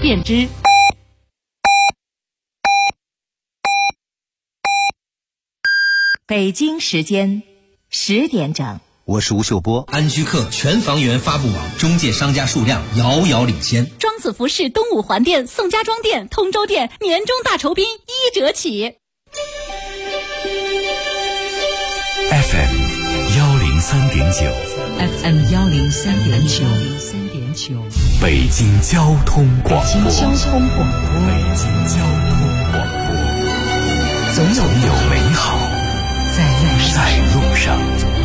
便知。北京时间10点整。 我是吴秀波。 安居客全房源发布网中介商家数量遥遥领先。 庄子服饰东五环店、宋家庄店、通州店年终大酬宾1折起。 FM 103.9 FM 103.9 北京交通广播。 北京交通广播，总有美好在路上。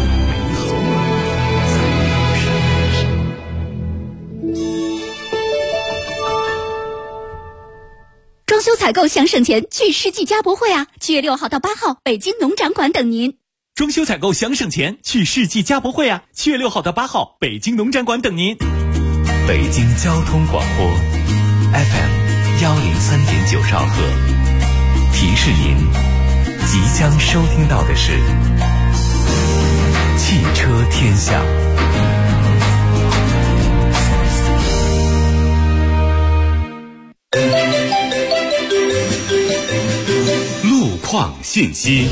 装修采购想省钱，去世纪家博会啊！7月6号到8号，北京农展馆等您。 装修采购想省钱，去世纪家博会啊！7月6号到8号，北京农展馆等您。 北京交通广播 FM 103.9兆赫，提示您即将收听到的是汽车天下。路况信息。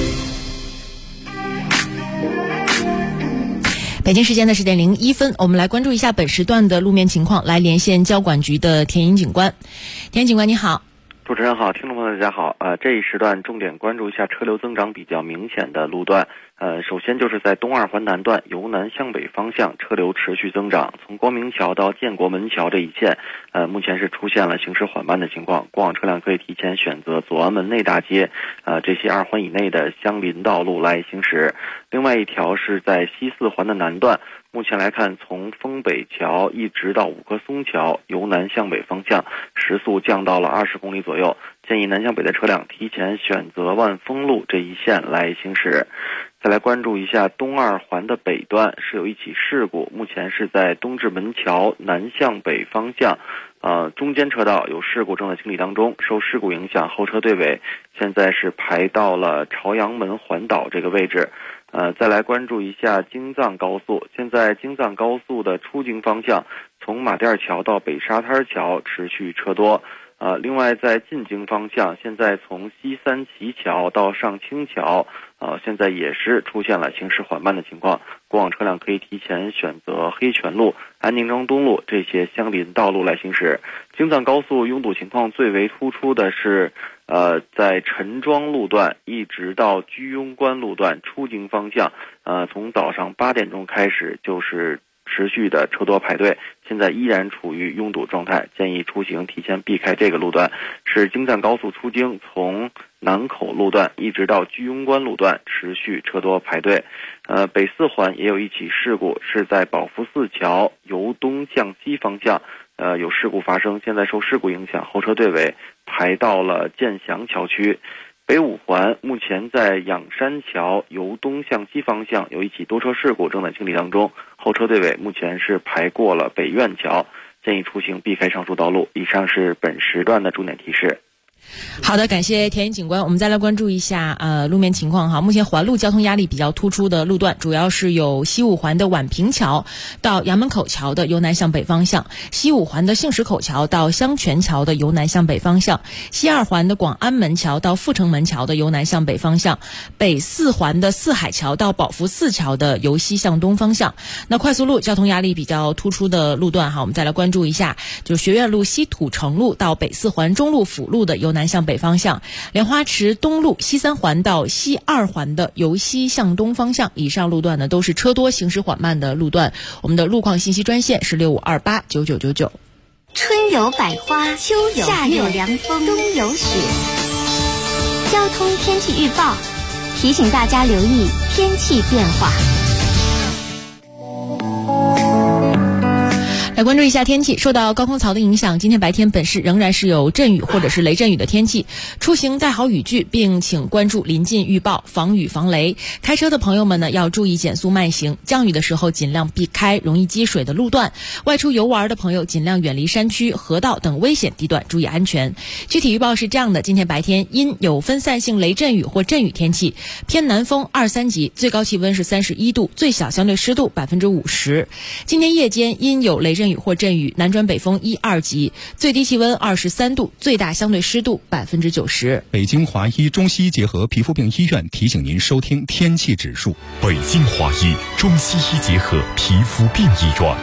北京时间的10点01分，我们来关注一下本时段的路面情况，来连线交管局的田英警官。田英警官你好。 主持人好，听众朋友大家好。这一时段重点关注一下车流增长比较明显的路段。首先就是在东二环南段由南向北方向车流持续增长，从光明桥到建国门桥这一线，目前是出现了行驶缓慢的情况，过往车辆可以提前选择左安门内大街，这些2环以内的相邻道路来行驶。另外一条是在西4环的南段，目前来看，从丰北桥一直到五棵松桥，由南向北方向时速降到了20公里左右，建议南向北的车辆提前选择万丰路这一线来行驶。再来关注一下东二环的北段，是有一起事故，目前是在东直门桥南向北方向，中间车道有事故正在清理当中，受事故影响，后车队尾现在是排到了朝阳门环岛这个位置。再来关注一下京藏高速，现在京藏高速的出京方向，从马甸桥到北沙滩桥持续车多。另外在进京方向，现在从西三旗桥到上清桥，现在也是出现了行驶缓慢的情况，过往车辆可以提前选择黑泉路、安宁庄东路这些相邻道路来行驶。京藏高速拥堵情况最为突出的是在陈庄路段一直到居庸关路段出京方向，从早上8点钟开始就是持续的车多排队，现在依然处于拥堵状态，建议出行提前避开这个路段。是京藏高速出京从南口路段一直到居庸关路段持续车多排队。北4环也有一起事故，是在宝福寺桥由东向西方向有事故发生，现在受事故影响，后车队尾排到了建祥桥区。北5环目前在仰山桥由东向西方向有一起多车事故正在清理当中，后车队尾目前是排过了北苑桥，建议出行避开上述道路。以上是本时段的重点提示。 好的，感谢田英警官。我们再来关注一下路面情况哈。目前环路交通压力比较突出的路段，主要是有西5环的宛平桥到衙门口桥的由南向北方向，西5环的杏石口桥到香泉桥的由南向北方向，西2环的广安门桥到阜成门桥的由南向北方向，北4环的四海桥到宝福寺桥的由西向东方向。那快速路交通压力比较突出的路段哈，我们再来关注一下，就是学院路西土城路到北4环中路辅路的由南向北方向，莲花池东路西3环到西2环的由西向东方向。以上路段呢都是车多行驶缓慢的路段。我们的路况信息专线是65289999。 春有百花，秋有夏有凉风，冬有雪。交通天气预报提醒大家留意天气变化。 来关注一下天气，受到高空槽的影响，今天白天本市仍然是有阵雨或者是雷阵雨的天气，出行带好雨具，并请关注临近预报，防雨防雷。开车的朋友们呢要注意减速慢行，降雨的时候尽量避开容易积水的路段，外出游玩的朋友尽量远离山区、河道等危险地段，注意安全。具体预报是这样的，今天白天因有分散性雷阵雨或阵雨天气，偏南风2、3级，最高气温是31度，最小相对湿度50%。今天夜间因有雷阵雨雨或阵雨，南转北风1、2级，最低气温23度，最大相对湿度90%。 北京华医中西医结合皮肤病医院提醒您收听天气指数。 北京华医中西医结合皮肤病医院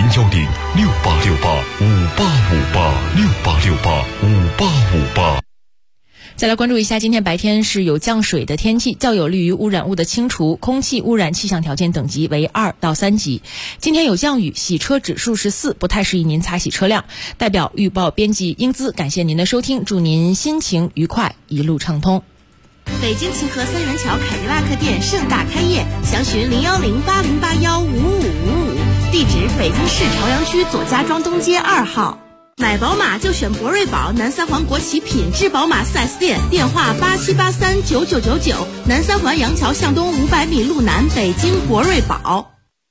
，0106868585858，686858。 再来关注一下，今天白天是有降水的天气，较有利于污染物的清除，空气污染气象条件等级为2到3级。今天有降雨，洗车指数是4，不太适宜您擦洗车辆。代表预报编辑英姿，感谢您的收听，祝您心情愉快，一路畅通。 北京秦河三元桥凯迪拉克店盛大开业，详询01080815555，地址北京市朝阳区左家庄东街2号。买宝马就选博瑞宝，南三环国企品质宝马 4S 店，电话87839999，南三环杨桥向东500米路南，北京博瑞宝。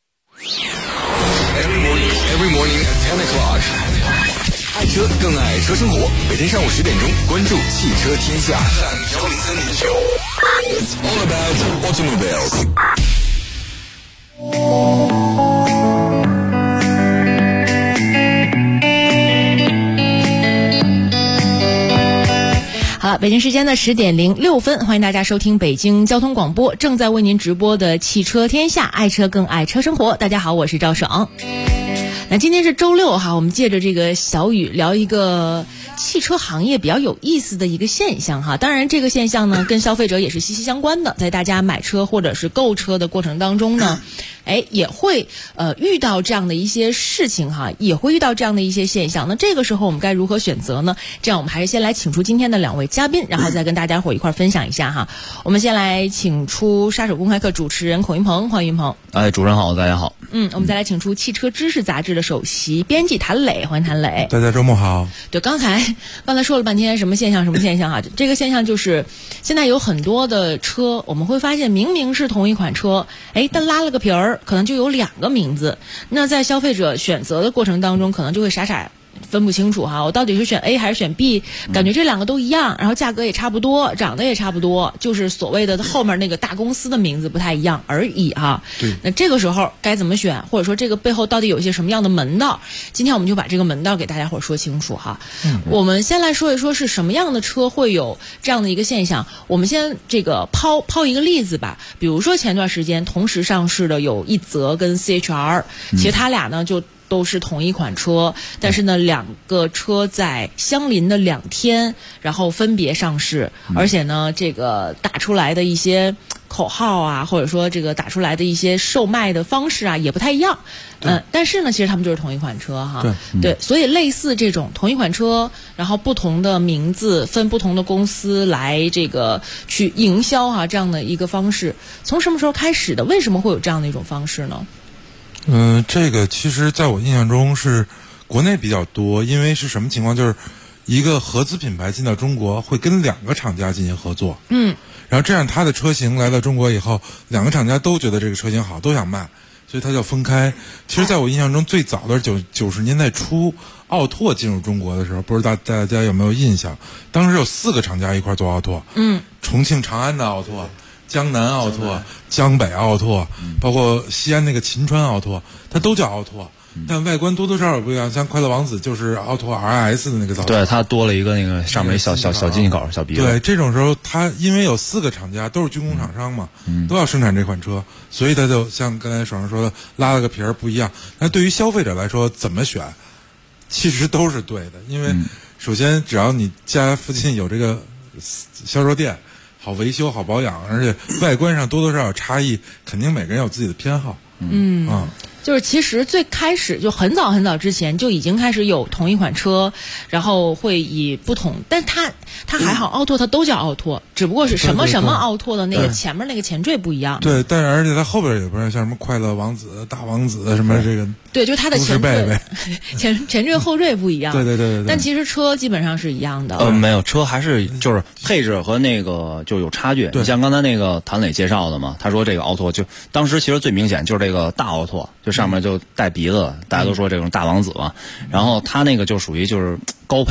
Every morning at 10 o'clock， 爱车更爱车生活。每天上午10点钟，关注汽车天下103.9。It's all about automobiles。 好了，北京时间的10点06分，欢迎大家收听北京交通广播，正在为您直播的汽车天下，爱车更爱车生活。大家好，我是赵爽。那今天是周六哈，我们借着这个小雨聊一个汽车行业比较有意思的一个现象哈。当然这个现象呢跟消费者也是息息相关的，在大家买车或者是购车的过程当中呢，也会遇到这样的一些事情哈，也会遇到这样的一些现象。那这个时候我们该如何选择呢？这样我们还是先来请出今天的2位嘉宾，然后再跟大家伙一块分享一下哈。我们先来请出杀手公开课主持人孔云鹏，欢迎云鹏。 主持人好，大家好。 我们再来请出汽车知识杂志的首席编辑谭磊，欢迎谭磊。 大家周末好。 对，刚才说了半天什么现象哈，这个现象就是现在有很多的车，我们会发现明明是同一款车，但拉了个皮儿，可能就有2个名字。那在消费者选择的过程当中，可能就会傻分不清楚哈，我到底是选 A 还是选 B， 感觉这2个都一样，然后价格也差不多，长得也差不多，就是所谓的后面那个大公司的名字不太一样而已哈。 对， 那这个时候该怎么选，或者说这个背后到底有一些什么样的门道？今天我们就把这个门道给大家伙说清楚哈。我们先来说一说是什么样的车会有这样的一个现象。我们先这个抛一个例子吧，比如说前段时间同时上市的有一泽跟 CHR， 其实它俩呢就都是同一款车，但是呢2个车在相邻的2天，然后分别上市，而且呢这个打出来的一些口号啊，或者说这个打出来的一些售卖的方式啊也不太一样。但是呢其实他们就是同一款车哈。对，所以类似这种同一款车，然后不同的名字分不同的公司来这个去营销啊，这样的一个方式从什么时候开始的？为什么会有这样的一种方式呢？ 这个其实在我印象中是国内比较多，因为是什么情况，就是一个合资品牌进到中国会跟2个厂家进行合作，然后这样它的车型来到中国以后，2个厂家都觉得这个车型好，都想卖，所以它就分开。其实在我印象中最早的90年代初，奥拓进入中国的时候，不知道大家有没有印象，当时有4个厂家一块做奥拓，重庆长安的奥拓，江南奥拓、江北奥拓，包括西安那个秦川奥拓，它都叫奥拓，但外观多多少少不一样。像快乐王子就是奥拓 RS 的那个造型， 对，它多了一个那个上面小进气口、小鼻子。 对，这种时候它因为有4个厂家都是军工厂商嘛，都要生产这款车，所以它就像刚才爽说的，拉了个皮儿不一样。但对于消费者来说，怎么选，其实都是对的，因为首先只要你家附近有这个销售店，好维修好保养，而且外观上多多少少差异，肯定每个人有自己的偏好。 就是其实最开始就很早之前就已经开始有同一款车，然后会以不同，但它还好，奥拓它都叫奥拓，只不过是什么奥拓的那个前面那个前缀不一样。 对，但是而且它后边也不是像什么快乐王子、大王子什么这个。 对，就是它的前缀后缀不一样。 对。 但其实车基本上是一样的。 没有，车还是就是配置和那个就有差距。你像刚才那个谭磊介绍的嘛，他说这个奥拓就当时其实最明显就是这个大奥拓，就上面就带鼻子，大家都说这种大王子嘛。然后他那个就属于就是高配。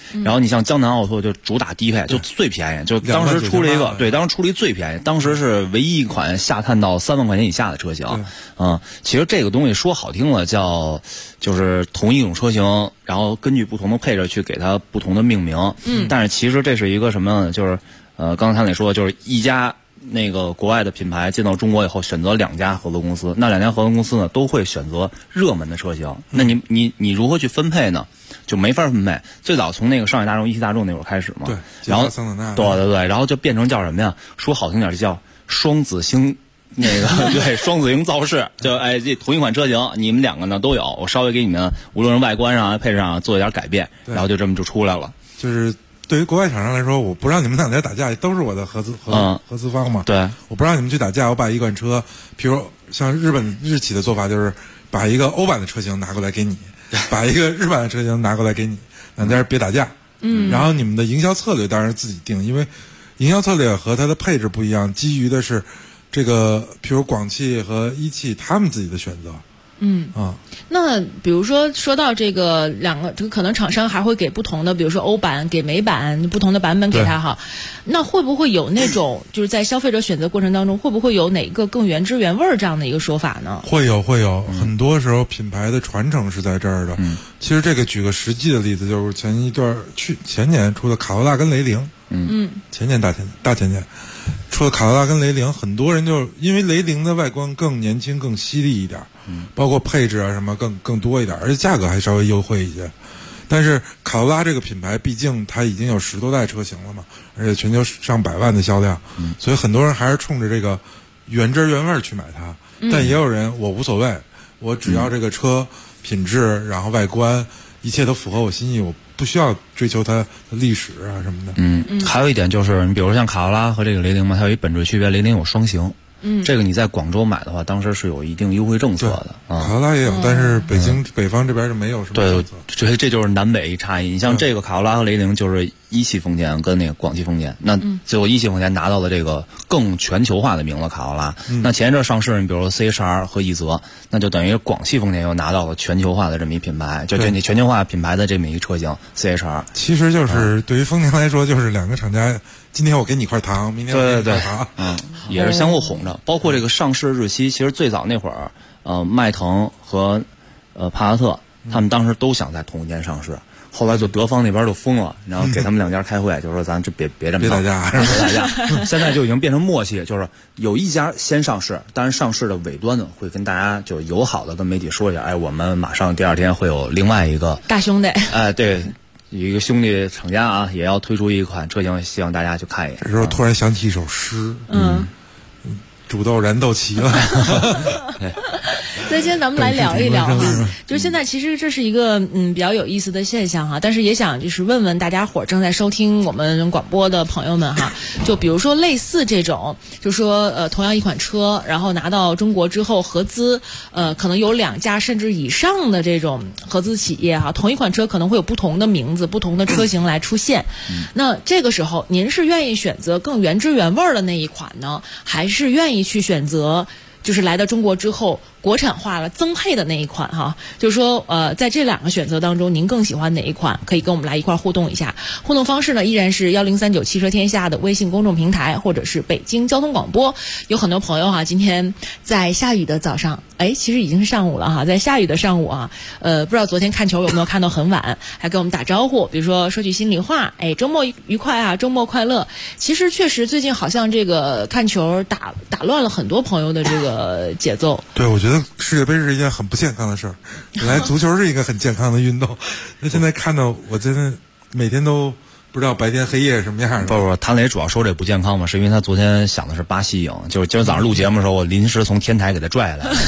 然后你像江南奥拓就主打低配，就最便宜，就当时出了一个，对，当时出了一最便宜，当时是唯一一款下探到3万块钱以下的车型。其实这个东西说好听了就是同一种车型，然后根据不同的配置去给它不同的命名。但是其实这是一个什么呢？就是刚才他说，就是一家那个国外的品牌进到中国以后，选择2家合作公司，那2家合作公司呢都会选择热门的车型。那你如何去分配呢？就没法分配。最早从那个上海大众、一汽大众那会儿开始嘛， 对， 然后对，然后就变成叫什么呀？说好听点就叫双子星。那个对，双子星造势，就这同一款车型，你们2个呢都有，我稍微给你们无论是外观上、配置上做一点改变，然后就这么就出来了。 就是对于国外厂商来说，我不让你们2家打架，都是我的合资方嘛。 对， 我不让你们去打架，我把一款车，比如像日企的做法，就是把一个欧版的车型拿过来给你，把一个日版的车型拿过来给你，2家别打架。然后你们的营销策略当然自己定，因为营销策略和它的配置不一样，基于的是这个，譬如广汽和一汽他们自己的选择。 那比如说到这个2个，这个可能厂商还会给不同的，比如说欧版给美版不同的版本给他哈。那会不会有那种就是在消费者选择过程当中，会不会有哪个更原汁原味这样的一个说法呢？ 会有，很多时候品牌的传承是在这儿的。其实这个举个实际的例子，就是前年出的卡罗拉跟雷凌。前年大前年出了卡罗拉跟雷凌，很多人就因为雷凌的外观更年轻、更犀利一点，包括配置啊什么更多一点，而且价格还稍微优惠一些。但是卡罗拉这个品牌，毕竟它已经有10多代车型了嘛，而且全球上百万的销量，所以很多人还是冲着这个原汁原味去买它。但也有人我无所谓，我只要这个车品质，然后外观一切都符合我心意，我不需要追求它的历史啊什么的。 还有一点就是，你比如像卡罗拉和这个雷凌嘛，它有一本质区别，雷凌有双型。这个你在广州买的话，当时是有一定优惠政策的。 卡罗拉也有，但是北方这边就没有什么政策。 对，这就是南北一差异。你像这个卡罗拉和雷凌，就是一汽丰田跟那个广汽丰田，那最后一汽丰田拿到了这个更全球化的名字卡罗拉。那前一阵上市，你比如说 CHR 和奕泽，那就等于广汽丰田又拿到了全球化的这么一品牌，就你全球化品牌的这么一车型 CHR。 其实就是对于丰田来说，就是2个厂家，今天我给你一块糖，明天我给你一块糖， 也是相互哄着。包括这个上市日期，其实最早那会儿，迈腾和帕萨特他们当时都想在同一天上市。后来就德方那边就疯了，然后给他们2家开会，就说咱这别这么打架， 别打架。现在就已经变成默契，就是有一家先上市，但是上市的尾端呢会跟大家就友好的跟媒体说一下，我们马上第2天会有另外一个大兄弟， 对，一个兄弟厂家啊，也要推出一款车型，希望大家去看一眼。 这时候突然想起一首诗，煮豆燃豆齐了。 那今天咱们来聊一聊哈，就是现在其实这是一个比较有意思的现象哈，但是也想就是问问大家伙正在收听我们广播的朋友们哈，就比如说类似这种，就说同样一款车，然后拿到中国之后合资，可能有2家甚至以上的这种合资企业哈，同一款车可能会有不同的名字、不同的车型来出现。那这个时候，您是愿意选择更原汁原味的那一款呢，还是愿意去选择就是来到中国之后国产化了增配的那一款哈？就是说在这2个选择当中，您更喜欢哪一款？可以跟我们来一块互动一下。互动方式呢依然是1039汽车天下的微信公众平台，或者是北京交通广播。有很多朋友哈，今天在下雨的早上，其实已经是上午了哈，在下雨的上午啊，不知道昨天看球有没有看到很晚，还跟我们打招呼，比如说说句心里话，周末愉快啊，周末快乐。其实确实最近好像这个看球打乱了很多朋友的这个节奏。 对，我觉得世界杯是一件很不健康的事儿。本来足球是一个很健康的运动，那现在看到我真的每天都不知道白天黑夜是什么样的。 不，谭磊主要说这不健康嘛，是因为他昨天想的是巴西赢，就是今儿早上录节目的时候，我临时从天台给他拽下来了。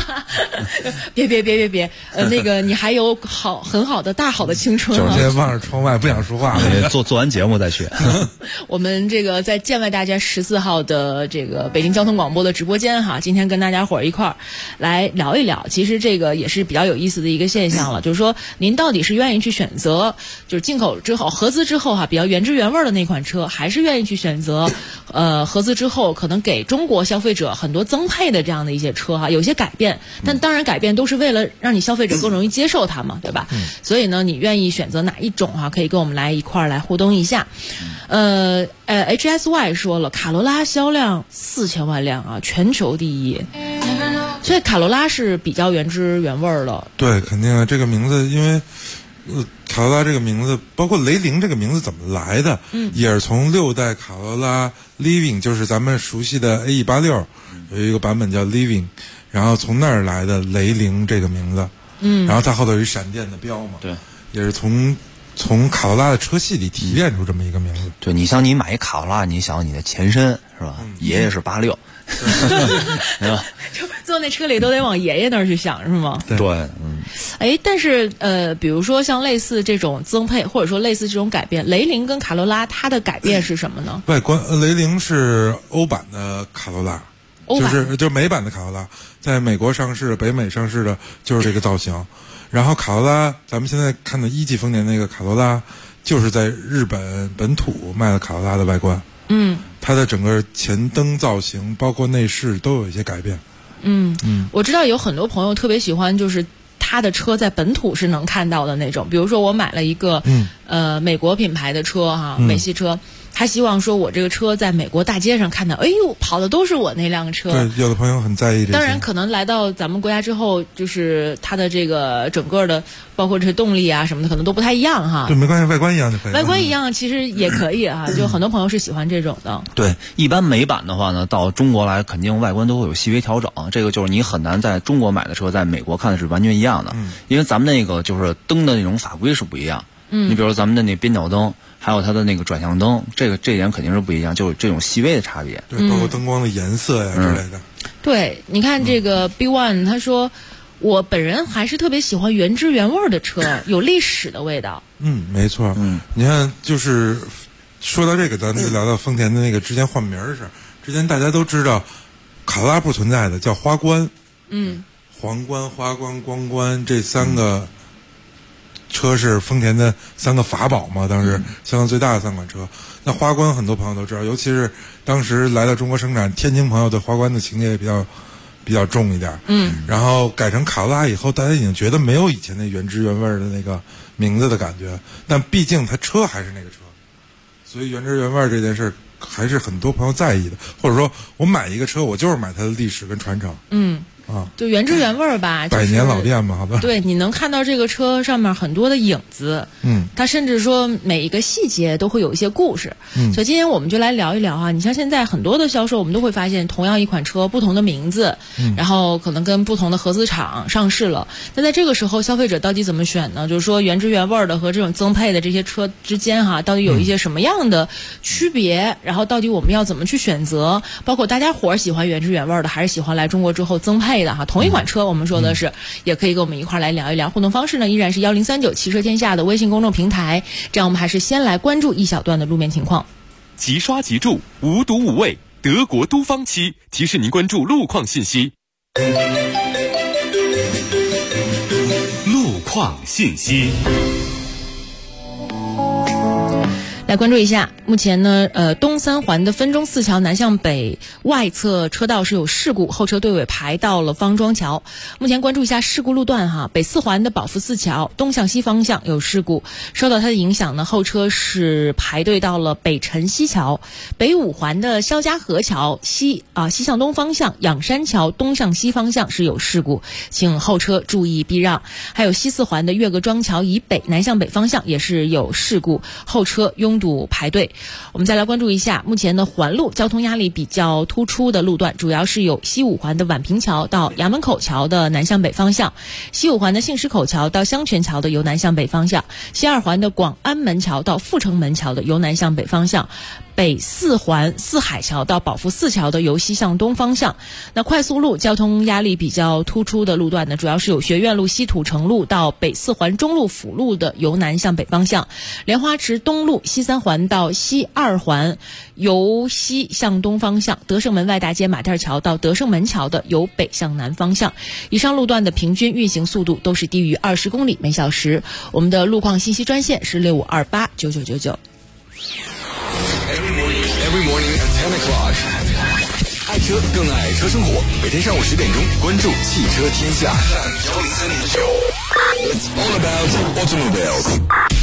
别，那个你还有很好的大好的青春就是今天望着窗外不想说话了， 做完节目再去。 我们这个在建外大街14号的这个北京交通广播的直播间哈，今天跟大家伙一块儿来聊一聊，其实这个也是比较有意思的一个现象了，就是说您到底是愿意去选择就是进口之后合资之后哈比较原汁原味的那款车，还是愿意去选择合资之后可能给中国消费者很多增配的这样的一些车哈，有些改变，但当然改变都是为了让你消费者更容易接受它嘛，对吧？所以呢，你愿意选择哪一种可以跟我们来一块儿来互动一下。HSY 说了，卡罗拉销量4000万辆全球第一。所以卡罗拉是比较原汁原味的。 对，肯定这个名字，因为卡罗拉这个名字，包括雷凌这个名字怎么来的，也是从6代卡罗拉 Living， 就是咱们熟悉的 AE86，有一个版本叫 Living， 然后从那儿来的雷凌这个名字。然后它后头有一闪电的标嘛， 对， 也是从卡罗拉的车系里提炼出这么一个名字。 对，你像你买一卡罗拉，你想你的前身是吧？爷爷是86。对吧？ 就坐那车里都得往爷爷那儿去想，是吗？ 对， 但是比如说像类似这种增配，或者说类似这种改变，雷凌跟卡罗拉它的改变是什么呢？ 外观，雷凌是欧版的卡罗拉，就是美版的卡罗拉，在美国上市、北美上市的就是这个造型。然后卡罗拉，咱们现在看的1级丰田那个卡罗拉，就是在日本本土卖的卡罗拉的外观。它的整个前灯造型包括内饰都有一些改变。 我知道有很多朋友特别喜欢，就是他的车在本土是能看到的那种。比如说我买了一个美国品牌的车美系车，他希望说我这个车在美国大街上看到，哎呦，跑的都是我那辆车。 对，有的朋友很在意这些。 当然可能来到咱们国家之后，就是它的这个整个的包括这些动力什么的可能都不太一样对，没关系，外观一样就可以。 外观一样其实也可以就很多朋友是喜欢这种的。 对，一般美版的话呢，到中国来肯定外观都会有细微调整，这个就是你很难在中国买的车在美国看的是完全一样的。因为咱们那个就是灯的那种法规是不一样。你比如咱们的那边角灯，还有它的那个转向灯，这点肯定是不一样，就是这种细微的差别。 对，包括灯光的颜色呀之类的。 对，你看这个 B1， 他说我本人还是特别喜欢原汁原味的车，有历史的味道。 没错。你看，就是说到这个，咱就聊到丰田的那个之前换名的事儿。之前大家都知道，卡罗拉不存在的叫花冠。皇冠、花冠、光冠这3个。车是丰田的3个法宝嘛，当时销量最大的3款车。那花冠很多朋友都知道，尤其是当时来到中国生产，天津朋友对花冠的情节也比较重一点。然后改成卡罗拉以后，大家已经觉得没有以前那原汁原味的那个名字的感觉，但毕竟它车还是那个车，所以原汁原味这件事还是很多朋友在意的。或者说我买一个车，我就是买它的历史跟传承。 就原汁原味吧， 百年老店嘛，好吧。 对，你能看到这个车上面很多的影子，它甚至说每一个细节都会有一些故事。所以今天我们就来聊一聊你像现在很多的销售，我们都会发现同样一款车不同的名字，然后可能跟不同的合资厂上市了。那在这个时候，消费者到底怎么选呢？就是说原汁原味的和这种增配的这些车之间到底有一些什么样的区别？然后到底我们要怎么去选择？包括大家伙喜欢原汁原味的，还是喜欢来中国之后增配的同一款车，我们说的是，也可以跟我们一块来聊一聊。互动方式呢，依然是1039汽车天下的微信公众平台。这样我们还是先来关注一小段的路面情况。 即刷即住，无毒无味，德国都方漆提示您关注路况信息。路况信息。 来关注一下，目前呢，东三环的分钟4桥南向北外侧车道是有事故，后车队尾排到了方庄桥。目前关注一下事故路段北4环的保福4桥东向西方向有事故，受到它的影响呢，后车是排队到了北辰西桥。北5环的肖家河桥西向东方向仰山桥东向西方向是有事故，请后车注意避让。还有西4环的岳各庄桥以北南向北方向也是有事故，后车拥堵排队。我们再来关注一下目前的环路交通压力比较突出的路段，主要是有西5环的宛平桥到衙门口桥的南向北方向，西5环的信石口桥到香泉桥的由南向北方向，西2环的广安门桥到阜成门桥的由南向北方向，北4环四海桥到保福4桥的由西向东方向。那快速路交通压力比较突出的路段呢，主要是有学院路西土城路到北4环中路辅路的由南向北方向，莲花池东路西3环到西2环由西向东方向，德胜门外大街马甸桥到德胜门桥的由北向南方向。以上路段的平均运行速度都是低于20公里每小时。我们的路况信息专线是65289999。 Every morning at 10 o'clock. 爱爱车更爱车生活，每天上午10点钟关注汽车天下103.9 It's all about automobiles。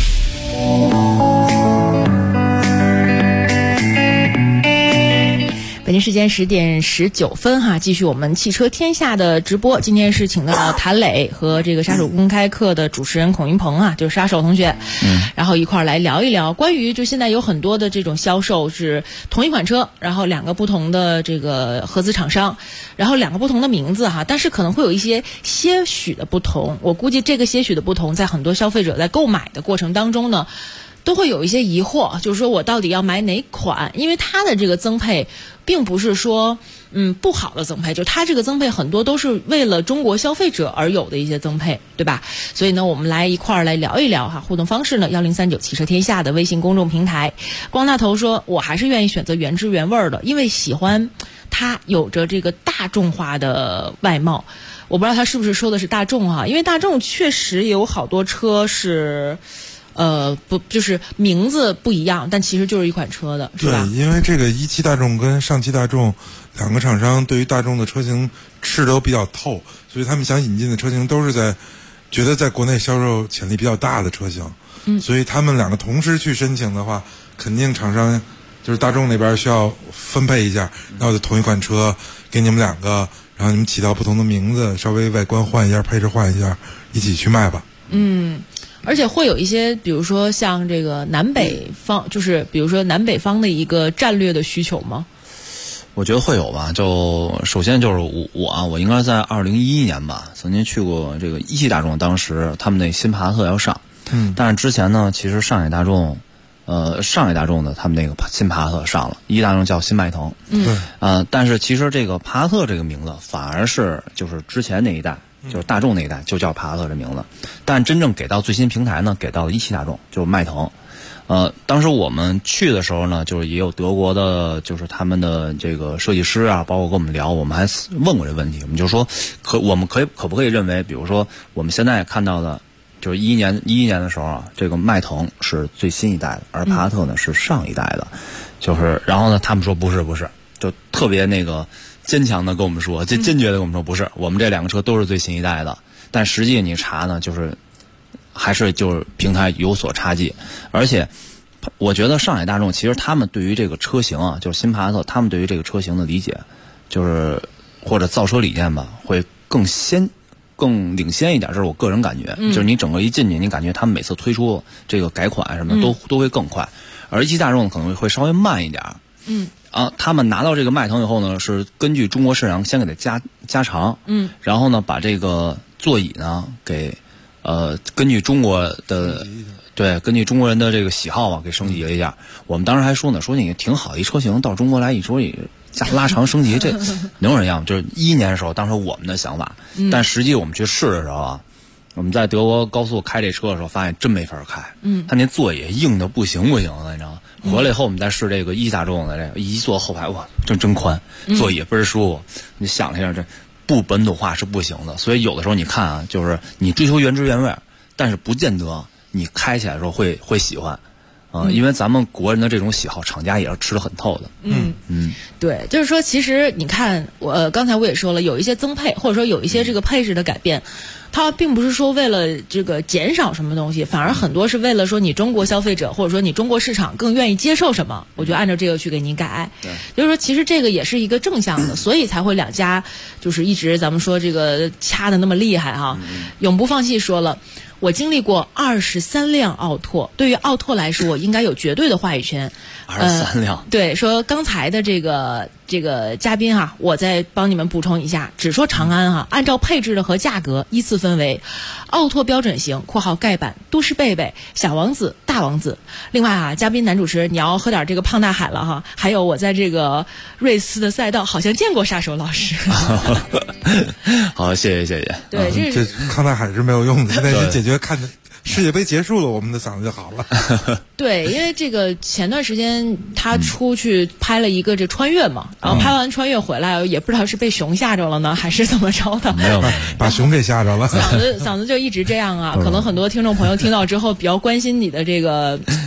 北京时间10点19分哈，继续我们汽车天下的直播。今天是请到了谭磊和这个杀手公开课的主持人孔云鹏啊，就是杀手同学，然后一块儿来聊一聊关于就现在有很多的这种销售是同一款车，然后两个不同的这个合资厂商，然后两个不同的名字哈，但是可能会有一些些许的不同。我估计这个些许的不同，在很多消费者在购买的过程当中呢，都会有一些疑惑，就是说我到底要买哪款？因为它的这个增配并不是说不好的增配，就它这个增配很多都是为了中国消费者而有的一些增配，对吧？所以呢，我们来一块儿来聊一聊哈。互动方式呢，1039汽车天下的微信公众平台。光大头说，我还是愿意选择原汁原味的，因为喜欢它有着这个大众化的外貌。我不知道他是不是说的是大众哈，因为大众确实有好多车是。不，就是名字不一样，但其实就是一款车的，是吧？ 对，因为这个一汽大众跟上汽大众两个厂商对于大众的车型吃得都比较透，所以他们想引进的车型都是觉得在国内销售潜力比较大的车型。所以他们两个同时去申请的话，肯定厂商就是大众那边需要分配一下，然后同一款车给你们两个，然后你们起到不同的名字，稍微外观换一下，配置换一下，一起去卖吧。 而且会有一些，比如说像这个南北方，就是比如说南北方的一个战略的需求吗？ 我觉得会有吧。就首先就是我应该在2011年吧，曾经去过这个一汽大众，当时他们那新帕萨特要上，但是之前呢，其实上海大众的他们那个新帕萨特上了，一汽大众叫新迈腾，但是其实这个帕萨特这个名字反而是就是之前那一代。就是大众那一代就叫帕萨特这名字，但真正给到最新平台呢，给到了一汽大众，就是迈腾。当时我们去的时候呢，就是也有德国的，就是他们的这个设计师啊，包括跟我们聊，我们还问过这问题，我们就说我们可不可以认为，比如说我们现在看到的，就是11年的时候啊，这个迈腾是最新一代的，而帕萨特呢是上一代的，就是然后呢，他们说不是，就特别那个。坚强的跟我们说，坚决的跟我们说，不是，我们这两个车都是最新一代的。但实际你查呢，就是还是就是平台有所差距。而且我觉得上海大众其实他们对于这个车型啊，就是新帕萨特，他们对于这个车型的理解，就是或者造车理念吧，会更领先一点，这是我个人感觉。就是你整个一进去，你感觉他们每次推出这个改款什么的都会更快，而一汽大众可能会稍微慢一点。他们拿到这个迈腾以后呢，是根据中国市场先给它加长，然后呢把这个座椅呢给根据中国的根据中国人的这个喜好啊给升级了一下。我们当时还说呢，说你挺好一车型到中国来一说也拉长升级，这能有人要吗？就是11年的时候，当时我们的想法，但实际我们去试的时候啊，我们在德国高速开这车的时候，发现真没法开。它那座椅硬的不行的，你知道吗？回来以后我们再试这个一汽大众的这个，一坐后排，哇，真宽，座椅倍儿舒服。你想一下，这不本土化是不行的。所以有的时候你看啊，就是你追求原汁原味，但是不见得你开起来的时候会喜欢。因为咱们国人的这种喜好，厂家也是吃得很透的。 对，就是说，其实你看，刚才我也说了，有一些增配，或者说有一些这个配置的改变，它并不是说为了这个减少什么东西，反而很多是为了说你中国消费者或者说你中国市场更愿意接受什么，我就按照这个去给你改。就是说，其实这个也是一个正向的，所以才会两家就是一直咱们说这个掐的那么厉害哈。永不放弃说了。我经历过23辆奥拓，对于奥拓来说，我应该有绝对的话语权。 23辆， 对，说刚才的这个嘉宾哈，我再帮你们补充一下，只说长安哈，按照配置的和价格依次分为奥拓标准型（括号盖板）、都市贝贝、小王子、大王子。另外啊，嘉宾男主持你要喝点这个胖大海了哈。还有我在这个瑞斯的赛道好像见过杀手老师。 好，谢谢。 对， 这康大海是没有用的，现在是解决看着世界杯结束了，我们的嗓子就好了。 对，因为这个前段时间他出去拍了一个这穿越嘛，然后拍完穿越回来，也不知道是被熊吓着了呢，还是怎么着的。 没有， 把熊给吓着了。 嗓子就一直这样啊。可能很多听众朋友听到之后比较关心你的这个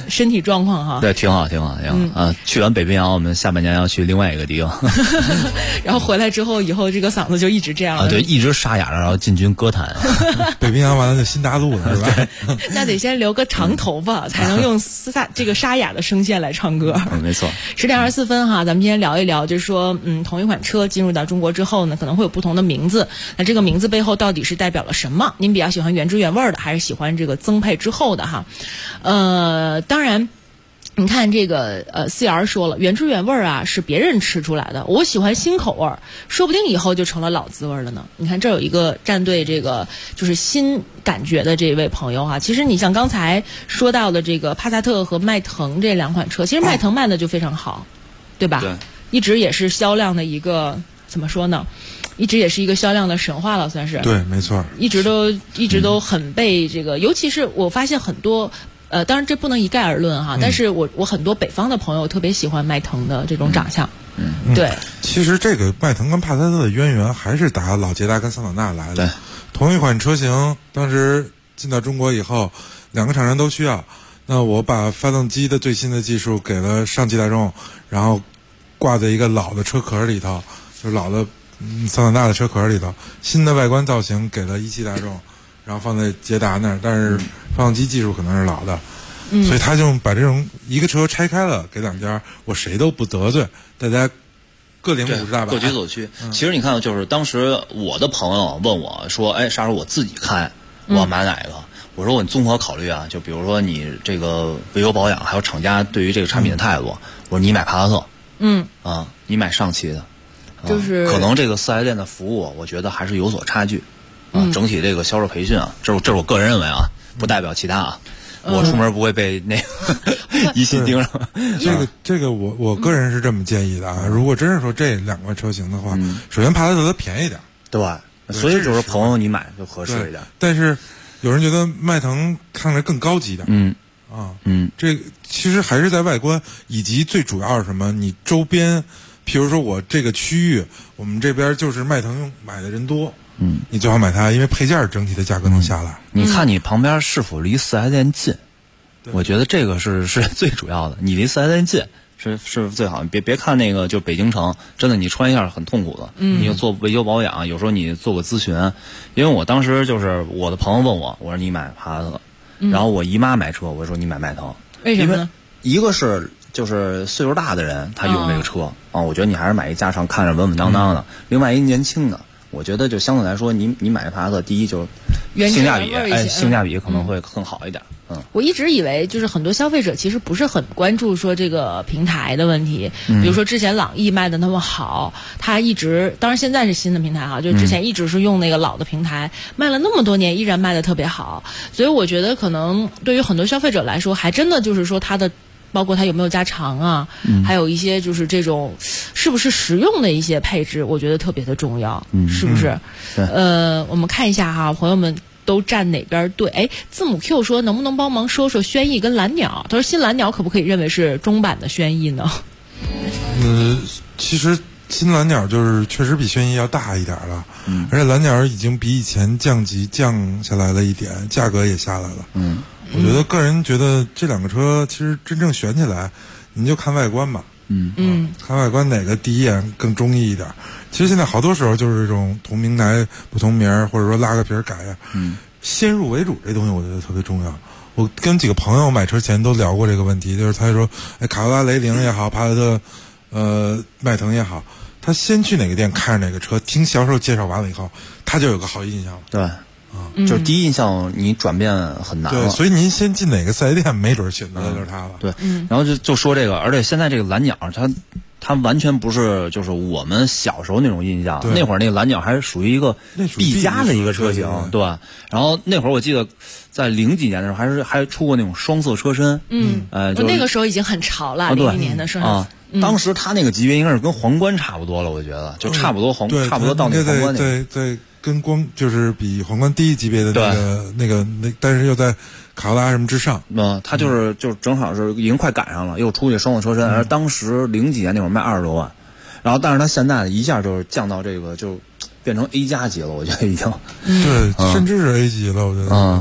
身体状况哈。 对，挺好，挺好，挺好。去完北冰洋，我们下半年要去另外一个地方。 然后回来之后，以后这个嗓子就一直这样了。 对，一直沙哑着，然后进军歌坛。 北冰洋完了就新大陆了，是吧？ 那得先留个长头发，才能用这个沙哑的声线来唱歌。 没错。 10:24哈，咱们今天聊一聊，就是说，同一款车进入到中国之后呢，可能会有不同的名字。那这个名字背后到底是代表了什么？您比较喜欢原汁原味的，还是喜欢这个增配之后的哈？当然。你看这个CR 说了，原汁原味啊是别人吃出来的，我喜欢新口味，说不定以后就成了老滋味了呢。你看这有一个站队这个就是新感觉的这位朋友哈，其实你像刚才说到的这个帕萨特和迈腾这两款车，其实迈腾卖的就非常好，对吧？ 对， 一直也是销量的一个怎么说呢？一直也是一个销量的神话了，算是。 对，没错。 一直都很被这个，尤其是我发现很多。当然这不能一概而论哈，但是我很多北方的朋友特别喜欢迈腾的这种长相，对。 其实这个迈腾跟帕萨特的渊源还是打老捷达跟桑塔纳来的。 对， 同一款车型，当时进到中国以后，两个厂商都需要。那我把发动机的最新的技术给了上汽大众，然后挂在一个老的车壳里头，就是老的桑塔纳的车壳里头，新的外观造型给了一汽大众。然后放在捷达那儿，但是发动机技术可能是老的，所以他就把这种一个车拆开了给两家，我谁都不得罪，大家各领50大板， 各取所需。其实你看，就是当时我的朋友问我说：“哎，啥时候我自己开，我要买哪个？”我说：“我综合考虑啊，就比如说你这个维修保养，还有厂家对于这个产品的态度。我说你买帕萨特，你买上汽的， 就是可能这个4S店的服务，我觉得还是有所差距。”整体这个销售培训啊，这是我个人认为啊，不代表其他啊。我出门不会被那个疑心盯上。 这个我个人是这么建议的啊。如果真是说这两款车型的话，首先帕萨特它便宜点， 对，所以就是朋友你买就合适一点。 但是有人觉得迈腾看着更高级一点，这个其实还是在外观以及最主要是什么？你周边，譬如说我这个区域，我们这边就是迈腾买的人多。你最好买它，因为配件整体的价格能下来。 你看你旁边是否离4S店近？我觉得这个是最主要的。你离4S店近是最好。别看那个就北京城，真的你穿一下很痛苦的。你就做维修保养，有时候你做个咨询。因为我当时就是我的朋友问我说你买帕萨特，然后我姨妈买车，我说你买迈腾。 为什么呢？ 一个是就是岁数大的人他用这个车我觉得你还是买一加长，看着稳稳当当的。另外一年轻的。我觉得就相对来说，你买帕萨特，第一就是性价比，性价比可能会更好一点。 我一直以为就是很多消费者其实不是很关注说这个平台的问题，比如说之前朗逸卖的那么好，它一直，当然现在是新的平台哈，就之前一直是用那个老的平台，卖了那么多年依然卖的特别好，所以我觉得可能对于很多消费者来说，还真的就是说它的。包括它有没有加长啊，还有一些就是这种是不是实用的一些配置，我觉得特别的重要，是不是？我们看一下哈，朋友们都站哪边队？哎，字母 Q 说能不能帮忙说说轩逸跟蓝鸟？他说新蓝鸟可不可以认为是中版的轩逸呢？ 其实新蓝鸟就是确实比轩逸要大一点了，而且蓝鸟已经比以前降级降下来了一点，价格也下来了。我觉得个人觉得这两个车其实真正选起来，您就看外观吧。看外观哪个第一眼更中意一点。其实现在好多时候就是这种同平台不同名，或者说拉个皮儿改呀。先入为主这东西我觉得特别重要。我跟几个朋友买车前都聊过这个问题，就是他说，卡罗拉雷凌也好，帕萨特，迈腾也好，他先去哪个店看着哪个车，听销售介绍完了以后，他就有个好印象了。 对。就是第一印象你转变很难了。 对，所以您先进哪个4S店，没准选择的就是它了。 对，然后就说这个，而且现在这个蓝鸟，它完全不是就是我们小时候那种印象。那会儿那个蓝鸟还是属于一个 B 加的一个车型，对。然后那会儿我记得在00几年的时候，还出过那种双色车身。 那个时候已经很潮了，01年的时候。 当时它那个级别应该是跟皇冠差不多了，我觉得就差不多差不多到那个皇冠那个。跟就是比皇冠低一级别的那个，但是又在卡罗拉什么之上。 它就正好是已经快赶上了，又出去双色车身，而当时00几年那会儿卖20多万，然后但是它现在一下就是降到这个就变成 A 加级了，我觉得已经。 对，甚至是 A 级了，我觉得。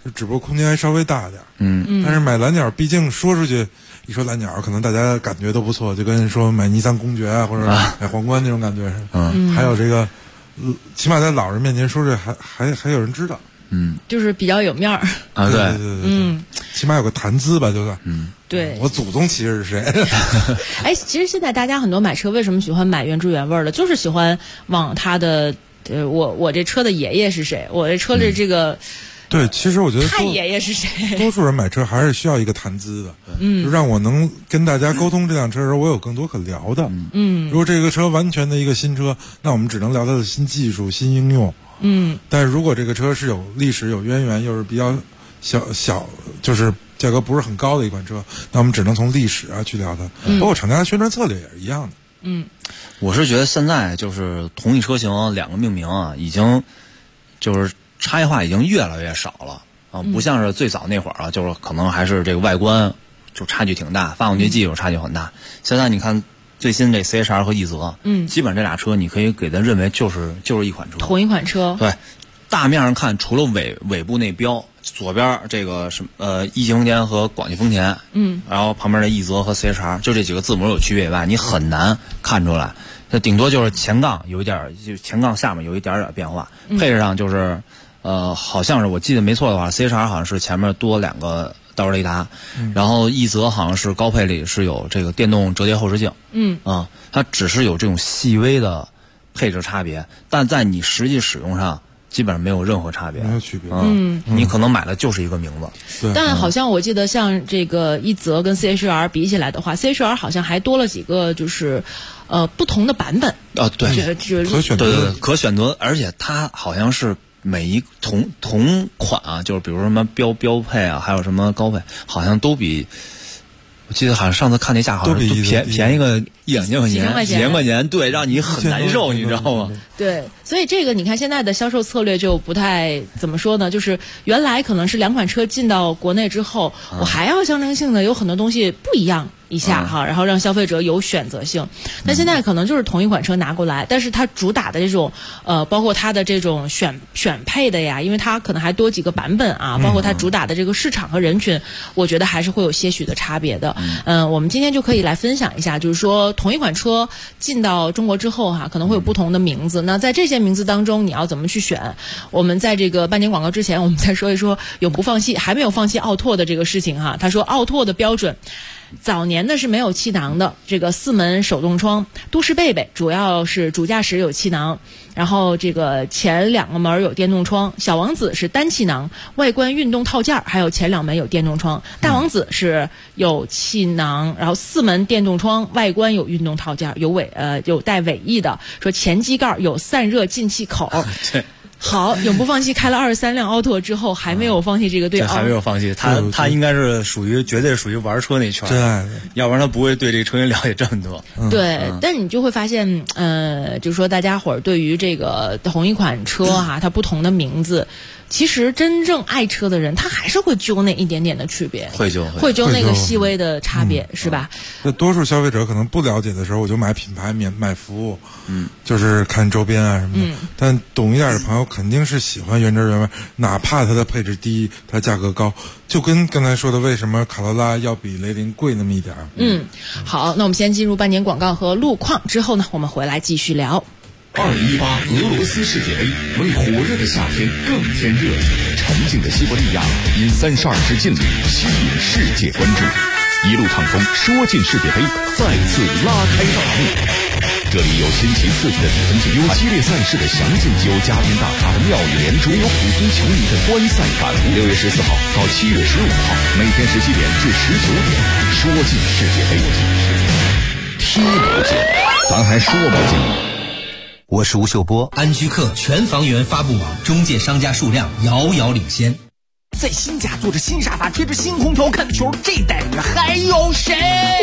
只不过空间还稍微大点。但是买蓝鸟，毕竟说出去一说蓝鸟，可能大家感觉都不错，就跟说买尼桑公爵啊，或者买皇冠那种感觉似的。还有这个，起码在老人面前说这还有人知道。 就是比较有面儿啊，对，起码有个谈资吧，就算。 对， 我祖宗骑士是谁？ 哎，其实现在大家很多买车为什么喜欢买原汁原味的，就是喜欢往他的我这车的爷爷是谁，我这车的这个。 对，其实我觉得太爷爷是谁？ 多数人买车还是需要一个谈资的，就让我能跟大家沟通这辆车的时候，我有更多可聊的。如果这个车完全的一个新车，那我们只能聊它的新技术、新应用。但是如果这个车是有历史、有渊源，又是比较小，就是价格不是很高的一款车，那我们只能从历史啊去聊它。包括厂家的宣传策略也是一样的。 我是觉得现在就是同一车型两个命名啊，已经就是差异化已经越来越少了啊，不像是最早那会儿啊，就是可能还是这个外观就差距挺大，发动机技术差距很大。现在你看最新这 CHR 和奕泽，基本这俩车你可以给它认为就是一款车， 同一款车。 对，大面上看，除了尾部那标，左边这个什么一汽丰田和广汽丰田，然后旁边的奕泽和 CHR， 就这几个字母有区别以外，你很难看出来。它顶多就是前杠有一点，就前杠下面有一点点变化，配置上就是好像是我记得没错的话 ，CHR 好像是前面多2个倒车雷达，然后奕泽好像是高配里是有这个电动折叠后视镜，它只是有这种细微的配置差别，但在你实际使用上基本上没有任何差别， 没有区别。 你可能买的就是一个名字。 但好像我记得像这个奕泽跟 CHR 比起来的话 ，CHR 好像还多了几个就是不同的版本啊，对， 可选择， 对，可选择，而且它好像是每一同款啊，就是比如说什么标配啊，还有什么高配，好像都比。我记得好像上次看那价好像都便宜个1-2千块钱，几千块钱，对，让你很难受，你知道吗？ 对，所以这个你看现在的销售策略就不太怎么说呢？就是原来可能是2款车进到国内之后，我还要象征性的有很多东西不一样一下哈，然后让消费者有选择性。那现在可能就是同一款车拿过来，但是它主打的这种包括它的这种选配的呀，因为它可能还多几个版本啊，包括它主打的这个市场和人群，我觉得还是会有些许的差别的。我们今天就可以来分享一下，就是说同一款车进到中国之后哈，可能会有不同的名字。那在这些名字当中，你要怎么去选？我们在这个半年广告之前，我们再说一说永不放弃，还没有放弃奥拓的这个事情哈。他说奥拓的标准。早年的是没有气囊的，这个4门手动窗，都市贝贝主要是主驾驶有气囊，然后这个前2个门有电动窗，小王子是单气囊，外观运动套件，还有前2门有电动窗，大王子是有气囊，然后4门电动窗，外观有运动套件，有带尾翼的，说前机盖有散热进气口。好，永不放弃开了23辆奥拓之后，还没有放弃这个对奥， 还没有放弃。他应该是绝对属于玩车那圈，要不然他不会对这个车型了解这么多。 对，但你就会发现，就是说大家伙儿对于这个同一款车哈，它不同的名字。其实真正爱车的人，他还是会揪那一点点的区别，会揪那个细微的差别，是吧？ 那多数消费者可能不了解的时候，我就买品牌、买服务，就是看周边啊什么的。但懂一点的朋友肯定是喜欢原汁原味，哪怕它的配置低，它价格高，就跟刚才说的，为什么卡罗拉要比雷凌贵那么一点。 好，那我们先进入半年广告和路况，之后呢，我们回来继续聊。 2018俄罗斯世界杯为火热的夏天更添热情，沉静的西伯利亚因32支劲旅吸引世界关注，一路畅通，说进世界杯再次拉开大幕。这里有新奇刺激的比分解，有激烈赛事的详尽，有嘉宾大咖的妙语连珠，有普通球迷的观赛感悟。6月14号到7月15号，每天17点至19点，说进世界杯，踢不进，咱还说不进。 我是吴秀波，安居客全房源发布网中介商家数量遥遥领先。 在新家坐着新沙发，吹着新空调看球，这待遇还有谁？ 我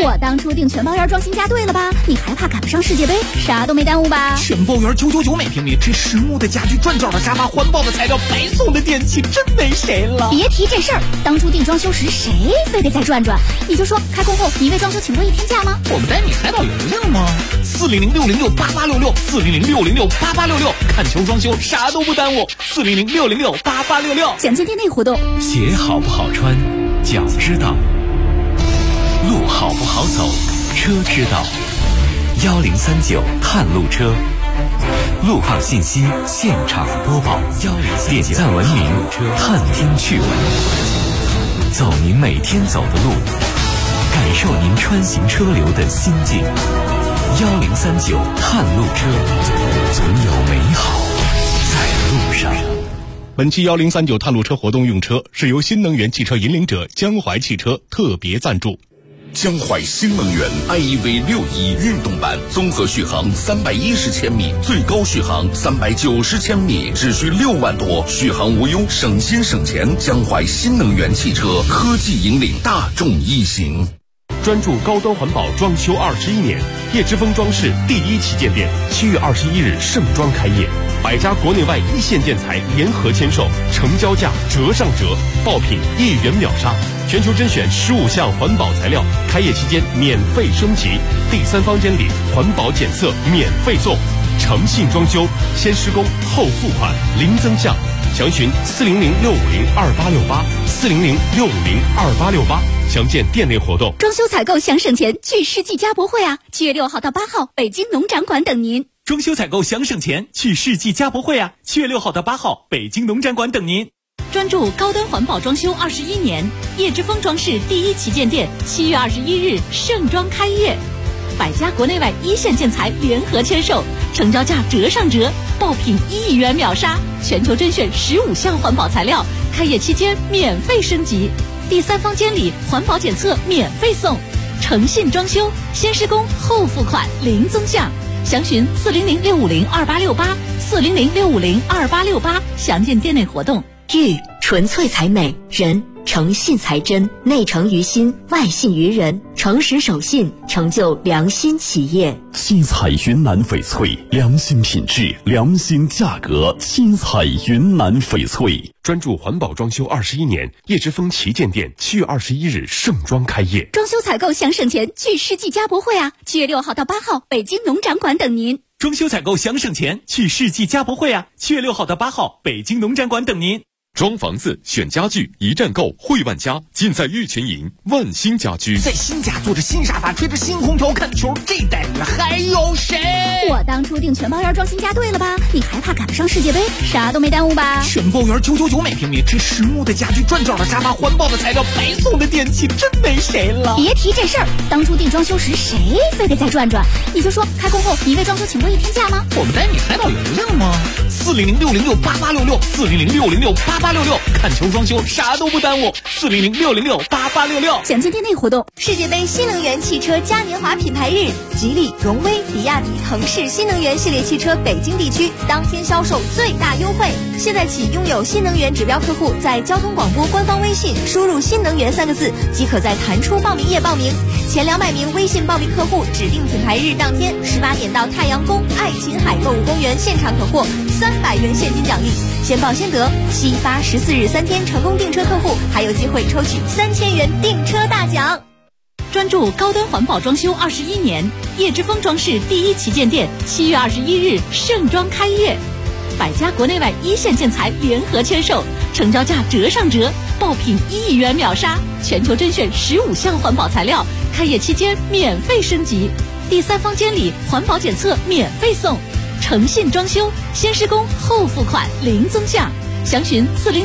我当初订全包园装新家对了吧？你还怕赶不上世界杯？啥都没耽误吧？ 全包园999每平米，这实木的家具、转角的沙发、环保的材料、白送的电器，真没谁了。 别提这事儿，当初订装修时谁非得再转转？你就说开工后你为装修请过一天假吗？ 我们带你海岛游游吗？400-606-8866，400-606-8866，看球装修啥都不耽误。400-606-8866， 详见店内活动。 鞋好不好穿，脚知道；路好不好走，车知道。1039探路车，路况信息现场播报，点赞文明，探听趣闻，走您每天走的路，感受您穿行车流的心境。1039探路车，总有美好在路上。 本期1039探路车活动用车是由新能源汽车引领者江淮汽车特别赞助。 江淮新能源 iEV 61运动版，综合续航310千米，最高续航390千米，只需6万多，续航无忧，省心省钱。江淮新能源汽车科技引领大众一行。 专注高端环保装修21年，叶之峰装饰第一旗舰店7月21日盛装开业，100家国内外一线建材联合签售，成交价折上折，爆品1亿元秒杀，全球甄选15项环保材料，开业期间免费升级，第三方监理，环保检测免费送，诚信装修，先施工后付款，零增项。详询400-650-2868，400-650-2868，详见店内活动。 装修采购想省钱，去世纪家博会啊！7月6号到8号，北京农展馆等您。 装修采购想省钱，去世纪家博会啊！7月6号到8号，北京农展馆等您。 专注高端环保装修21年，叶之峰装饰第一旗舰店7月21日盛装开业，100家国内外一线建材联合签售，成交价折上折，爆品1亿元秒杀，全球甄选15项环保材料，开业期间免费升级，第三方监理，环保检测免费送，诚信装修，先施工后付款，零增项。详询400-650-2868，400-650-2868，详见店内活动。 玉纯粹才美，人诚信才真，内诚于心，外信于人，诚实守信，成就良心企业。 新彩云南翡翠，良心品质，良心价格。新彩云南翡翠， 专注环保装修21年，叶之峰旗舰店7月21日盛装开业。 装修采购想省钱，去世纪家博会啊！7月6号到8号，北京农展馆等您。 装修采购想省钱，去世纪家博会啊！7月6号到8号，北京农展馆等您。 装房子、选家具，一站购汇万家，尽在玉泉营万兴家居。 在新家坐着新沙发，吹着新空调看球，这待遇还有谁？ 我当初订全包园装新家对了吧？你还怕赶不上世界杯？啥都没耽误吧？ 全包园999每平米，这实木的家具、转角的沙发、环保的材料、白送的电器，真没谁了。 别提这事儿，当初订装修时谁非得再转转？你就说开工后你为装修请过一天假吗？ 我们带你海岛游游吗？400-606-8866，400-606-8866，看球装修啥都不耽误。400-606-8866， 详见店内活动。 世界杯新能源汽车嘉年华品牌日，吉利、荣威、比亚迪、腾势新能源系列汽车北京地区当天销售最大优惠。现在起，拥有新能源指标客户在交通广播官方微信输入“新能源”3个字，即可在弹出报名页报名。前200名微信报名客户，指定品牌日当天18点到太阳宫爱琴海购物公园现场可获300元现金奖励，先报先得。7、8、14日3天成功订车客户还有机会抽取3000元订车大奖。 专注高端环保装修21年，叶之峰装饰第一旗舰店7月21日盛装开业，100家国内外一线建材联合签售，成交价折上折，爆品1亿元秒杀，全球甄选15项环保材料，开业期间免费升级，第三方监理，环保检测免费送，诚信装修，先施工后付款，零增项。详询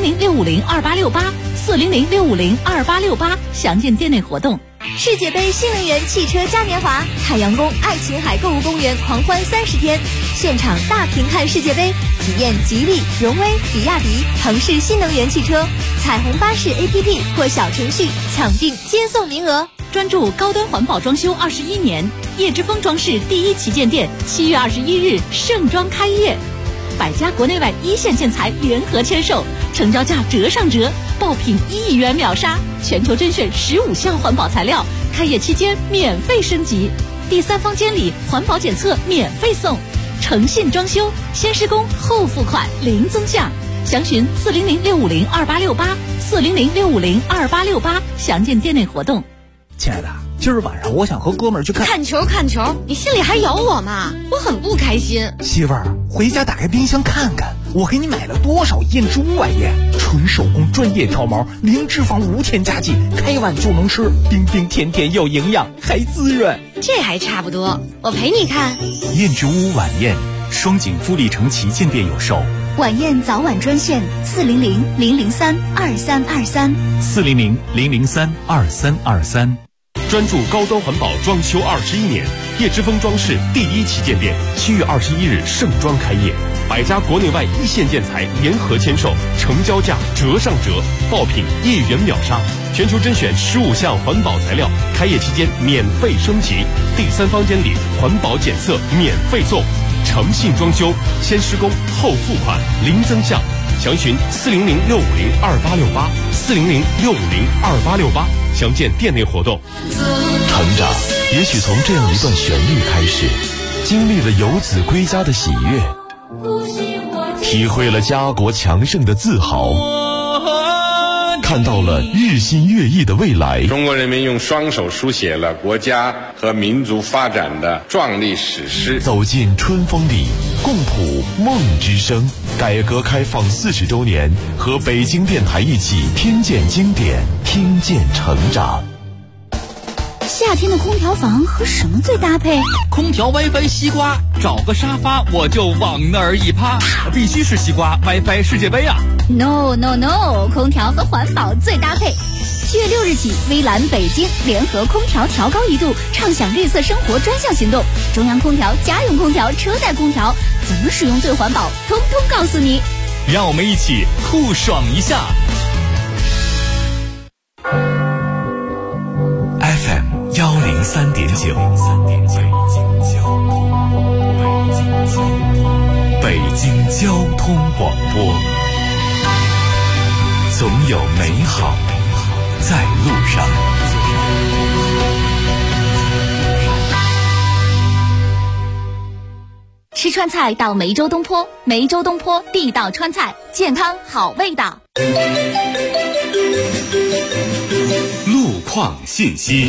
400-650-2868，400-650-2868，详见店内活动。 世界杯新能源汽车嘉年华，太阳宫爱琴海购物公园狂欢30天，现场大屏看世界杯，体验吉利、荣威、比亚迪、腾势新能源汽车，彩虹巴士 APP 或小程序抢订接送名额。 专注高端环保装修21年，叶之峰装饰第一旗舰店7月21日盛装开业百家国内外一线建材联合签售，成交价折上折，爆品1亿元秒杀，全球甄选15项环保材料，开业期间免费升级，第三方监理环保检测免费送，诚信装修，先施工后付款零增价，详询400-650-2868，400-650-2868，详见店内活动。 亲爱的，今儿晚上我想和哥们儿去看球，你心里还有我吗？我很不开心。 媳妇儿，回家打开冰箱看看，我给你买了多少燕之屋晚宴，纯手工专业挑毛，零脂肪无添加剂，开碗就能吃，冰冰甜甜又营养，还滋润。 这还差不多，我陪你看。 燕之屋晚宴，双井富力城旗舰店有售。 晚宴早晚专线 400-003-2323，400-003-2323。 专注高端环保装修21年，叶之峰装饰第1旗舰店7月21日盛装开业，百家国内外一线建材联合签售，成交价折上折，爆品1亿元秒杀，全球甄选15项环保材料，开业期间免费升级，第三方监理环保检测免费送，诚信装修，先施工后付款零增项，详询400-650-2868，400-650-2868，详见店内活动。 成长也许从这样一段旋律开始，经历了游子归家的喜悦，体会了家国强盛的自豪，看到了日新月异的未来。 中国人民用双手书写了国家和民族发展的壮丽史诗。 走进春风里，共谱梦之声。改革开放40周年，和北京电台一起听见经典，听见成长。 夏天的空调房和什么最搭配？ 空调 WiFi 西瓜，找个沙发我就往那儿一趴，必须是西瓜 WiFi 世界杯啊 ！No， 空调和环保最搭配。7月6日起，微蓝北京联合空调调高1度，畅享绿色生活专项行动。中央空调、家用空调、车载空调，怎么使用最环保，通通告诉你。 让我们一起酷爽一下。 FM 103.9，北京交通广播，总有美好在路上。 吃川菜到梅州东坡，梅州东坡地道川菜，健康好味道。 路况信息。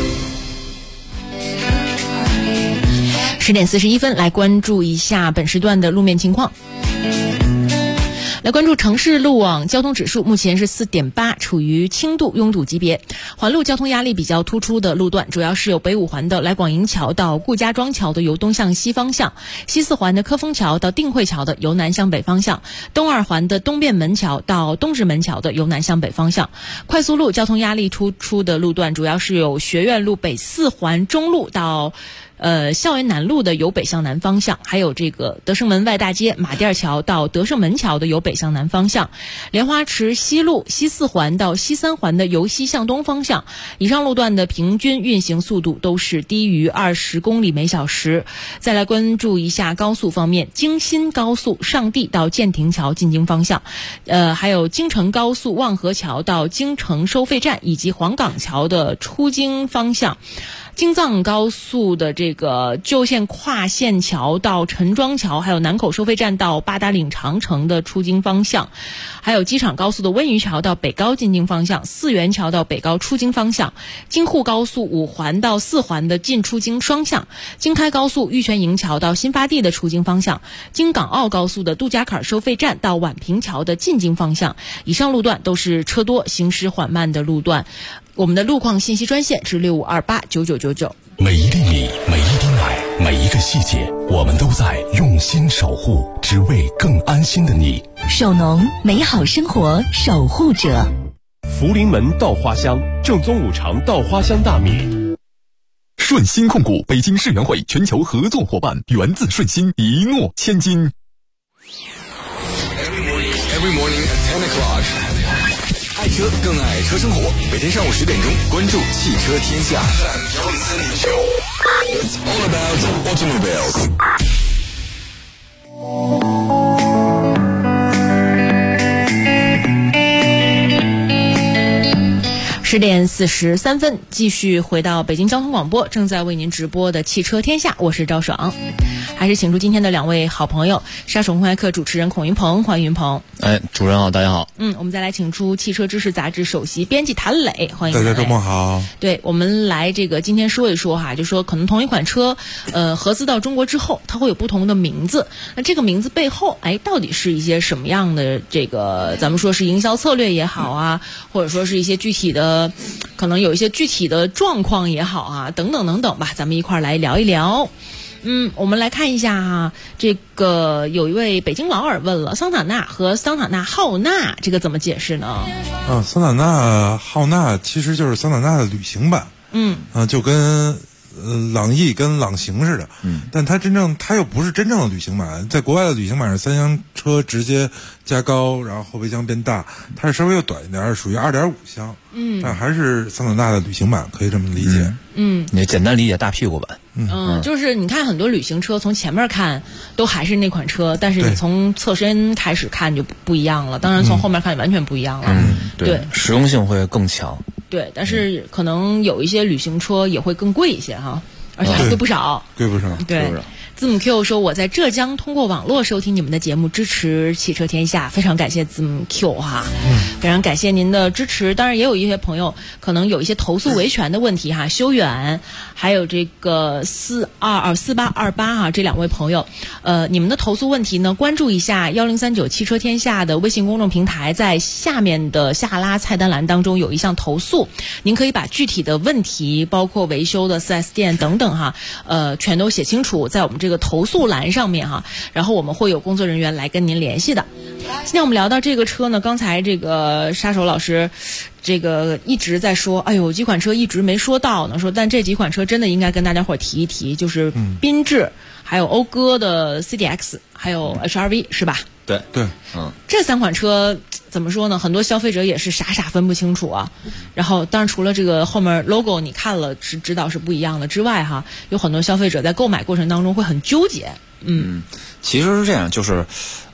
10点41分，来关注一下本时段的路面情况。来关注城市路网交通指数，目前是4.8，处于轻度拥堵级别。环路交通压力比较突出的路段，主要是有北五环的来广营桥到顾家庄桥的由东向西方向，西四环的科丰桥到定慧桥的由南向北方向，东二环的东便门桥到东直门桥的由南向北方向。快速路交通压力突出的路段，主要是有学院路北四环中路到校园南路的由北向南方向，还有这个德胜门外大街马甸桥到德胜门桥的由北向南方向，莲花池西路西四环到西三环的由西向东方向。以上路段的平均运行速度都是低于20公里每小时。再来关注一下高速方面，京新高速上地到建亭桥进京方向，还有京承高速望河桥到京承收费站以及黄岗桥的出京方向。京藏高速的这个旧线跨线桥到陈庄桥，还有南口收费站到八达岭长城的出京方向，还有机场高速的温榆桥到北高进京方向，四元桥到北高出京方向，京沪高速五环到四环的进出京双向，京开高速玉泉营桥到新发地的出京方向，京港澳高速的杜家坎收费站到宛平桥的进京方向。以上路段都是车多行驶缓慢的路段。我们的路况信息专线是65289999。 每一粒米，每一滴奶，每一个细节，我们都在用心守护，只为更安心的你。 首农，美好生活守护者。 福临门稻花香，正宗五常稻花香大米。 顺鑫控股北京世园会全球合作伙伴，源自顺鑫，一诺千金。 Every morning at 10 o'clock， 爱车更爱车生活，每天上午10点钟，关注汽车天下。It's all about automobiles。 10点43分，继续回到北京交通广播，正在为您直播的汽车天下，我是赵爽。还是请出今天的两位好朋友，沙手公开课主持人孔云鹏，欢迎云鹏。 主持人好，大家好。 我们再来请出汽车知识杂志首席编辑谭磊，欢迎谭磊。 大家周末好。 对，我们来今天说一说哈，就说可能同一款车，合资到中国之后，它会有不同的名字。那这个名字背后，到底是一些什么样的咱们说是营销策略也好啊，或者说是一些具体的，可能有一些具体的状况也好啊，等等等等吧，咱们一块儿来聊一聊。我们来看一下哈，有一位北京老耳问了，桑塔纳和桑塔纳浩纳这个怎么解释呢？ 桑塔纳浩纳其实就是桑塔纳的旅行版，就跟朗逸跟朗行似的，但它又不是真正的旅行版。在国外的旅行版是三厢车直接加高，然后后备箱变大，它是稍微又短一点，属于2.5厢，但还是桑塔纳的旅行版，可以这么理解。 你简单理解大屁股版。 就是你看很多旅行车从前面看都还是那款车，但是你从侧身开始看就不一样了，当然从后面看就完全不一样了。对， 实用性会更强。 对，但是可能有一些旅行车也会更贵一些哈，而且还贵不少。 贵不少。 对。字母 Q 说，我在浙江通过网络收听你们的节目，支持汽车天下，非常感谢字母 Q 哈，非常感谢您的支持。当然也有一些朋友可能有一些投诉维权的问题哈，修远还有4828哈，这两位朋友，你们的投诉问题呢，关注一下1039汽车天下的微信公众平台，在下面的下拉菜单栏当中有一项投诉，您可以把具体的问题，包括维修的 4S 店等等哈，全都写清楚在我们这个投诉栏上面哈，然后我们会有工作人员来跟您联系的。今天我们聊到这个车呢，刚才沙手老师一直在说，几款车一直没说到呢，但这几款车真的应该跟大家伙提一提，就是缤智，还有讴歌的 CDX， 还有 HR-V 是吧？ 对， 这3款车怎么说呢？很多消费者也是傻分不清楚啊。然后，当然除了这个后面 logo 你看了是知道是不一样的之外，哈，有很多消费者在购买过程当中会很纠结。 其实是这样，就是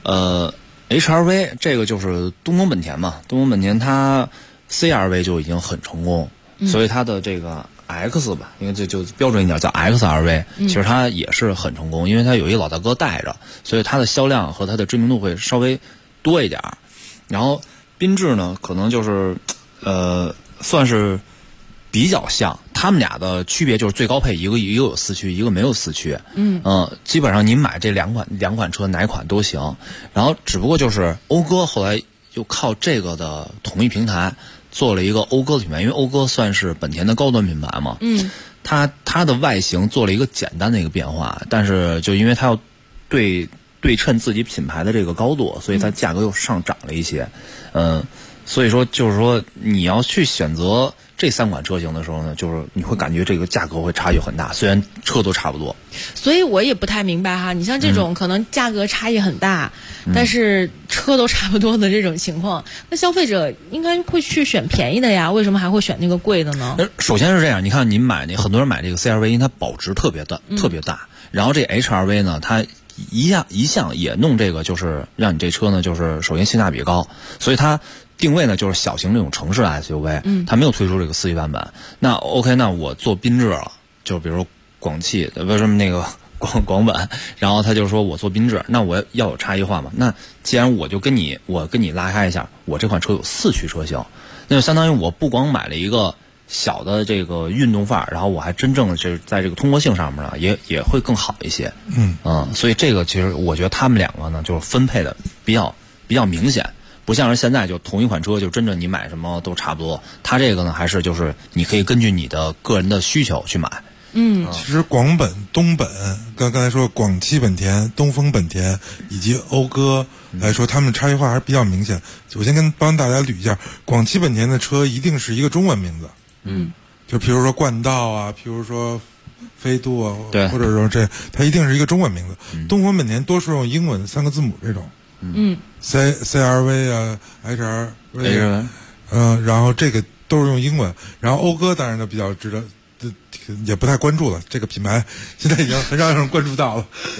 HR-V 这个就是东风本田嘛，东风本田它 CR-V 就已经很成功，所以它的这个 X 吧，因为这就标准一点叫 XR-V， 其实它也是很成功，因为它有一老大哥带着，所以它的销量和它的知名度会稍微多一点。然后缤智呢，可能就是算是比较像，他们俩的区别就是最高配一个有4驱，一个没有4驱。基本上你买这两款车哪款都行。然后只不过就是讴歌后来就靠这个的同一平台做了一个讴歌的品牌，因为讴歌算是本田的高端品牌嘛。它的外形做了一个简单的一个变化，但是就因为它要对称自己品牌的这个高度，所以它价格又上涨了一些。所以说就是说你要去选择这3款车型的时候呢，就是你会感觉这个价格会差距很大，虽然车都差不多。 所以我也不太明白哈，你像这种可能价格差异很大，但是车都差不多的这种情况，那消费者应该会去选便宜的呀，为什么还会选那个贵的呢？ 首先是这样，你看很多人买这个 CR-V， 因为它保值特别大，然后这 HR-V 呢，它一向也弄这个，就是让你这车呢，就是首先性价比高，所以它定位呢就是小型这种城市的 SUV，它没有推出这个4驱版本。那 OK， 那我做缤智了，就比如广汽为什么那个广本，然后他就说我做缤智，那我要有差异化嘛。那既然我跟你拉开一下，我这款车有4驱车型，那就相当于我不光买了一个小的这个运动范儿，然后我还真正是在这个通过性上面呢，也会更好一些。所以这个其实我觉得他们两个呢，就是分配的比较明显。不像是现在就同一款车就真正你买什么都差不多，它这个呢还是就是你可以根据你的个人的需求去买。 其实广本、东本，刚才说广汽本田、东风本田以及讴歌来说，他们差异化还是比较明显。我先帮大家捋一下，广汽本田的车一定是一个中文名字，就比如说冠道啊，比如说飞度啊， 对， 或者说它一定是一个中文名字。东风本田多数用英文3个字母这种。CR-V 啊 HR-V， 然后这个都是用英文，然后讴歌当然就比较值得，也不太关注了，这个品牌现在已经很少有人关注到了。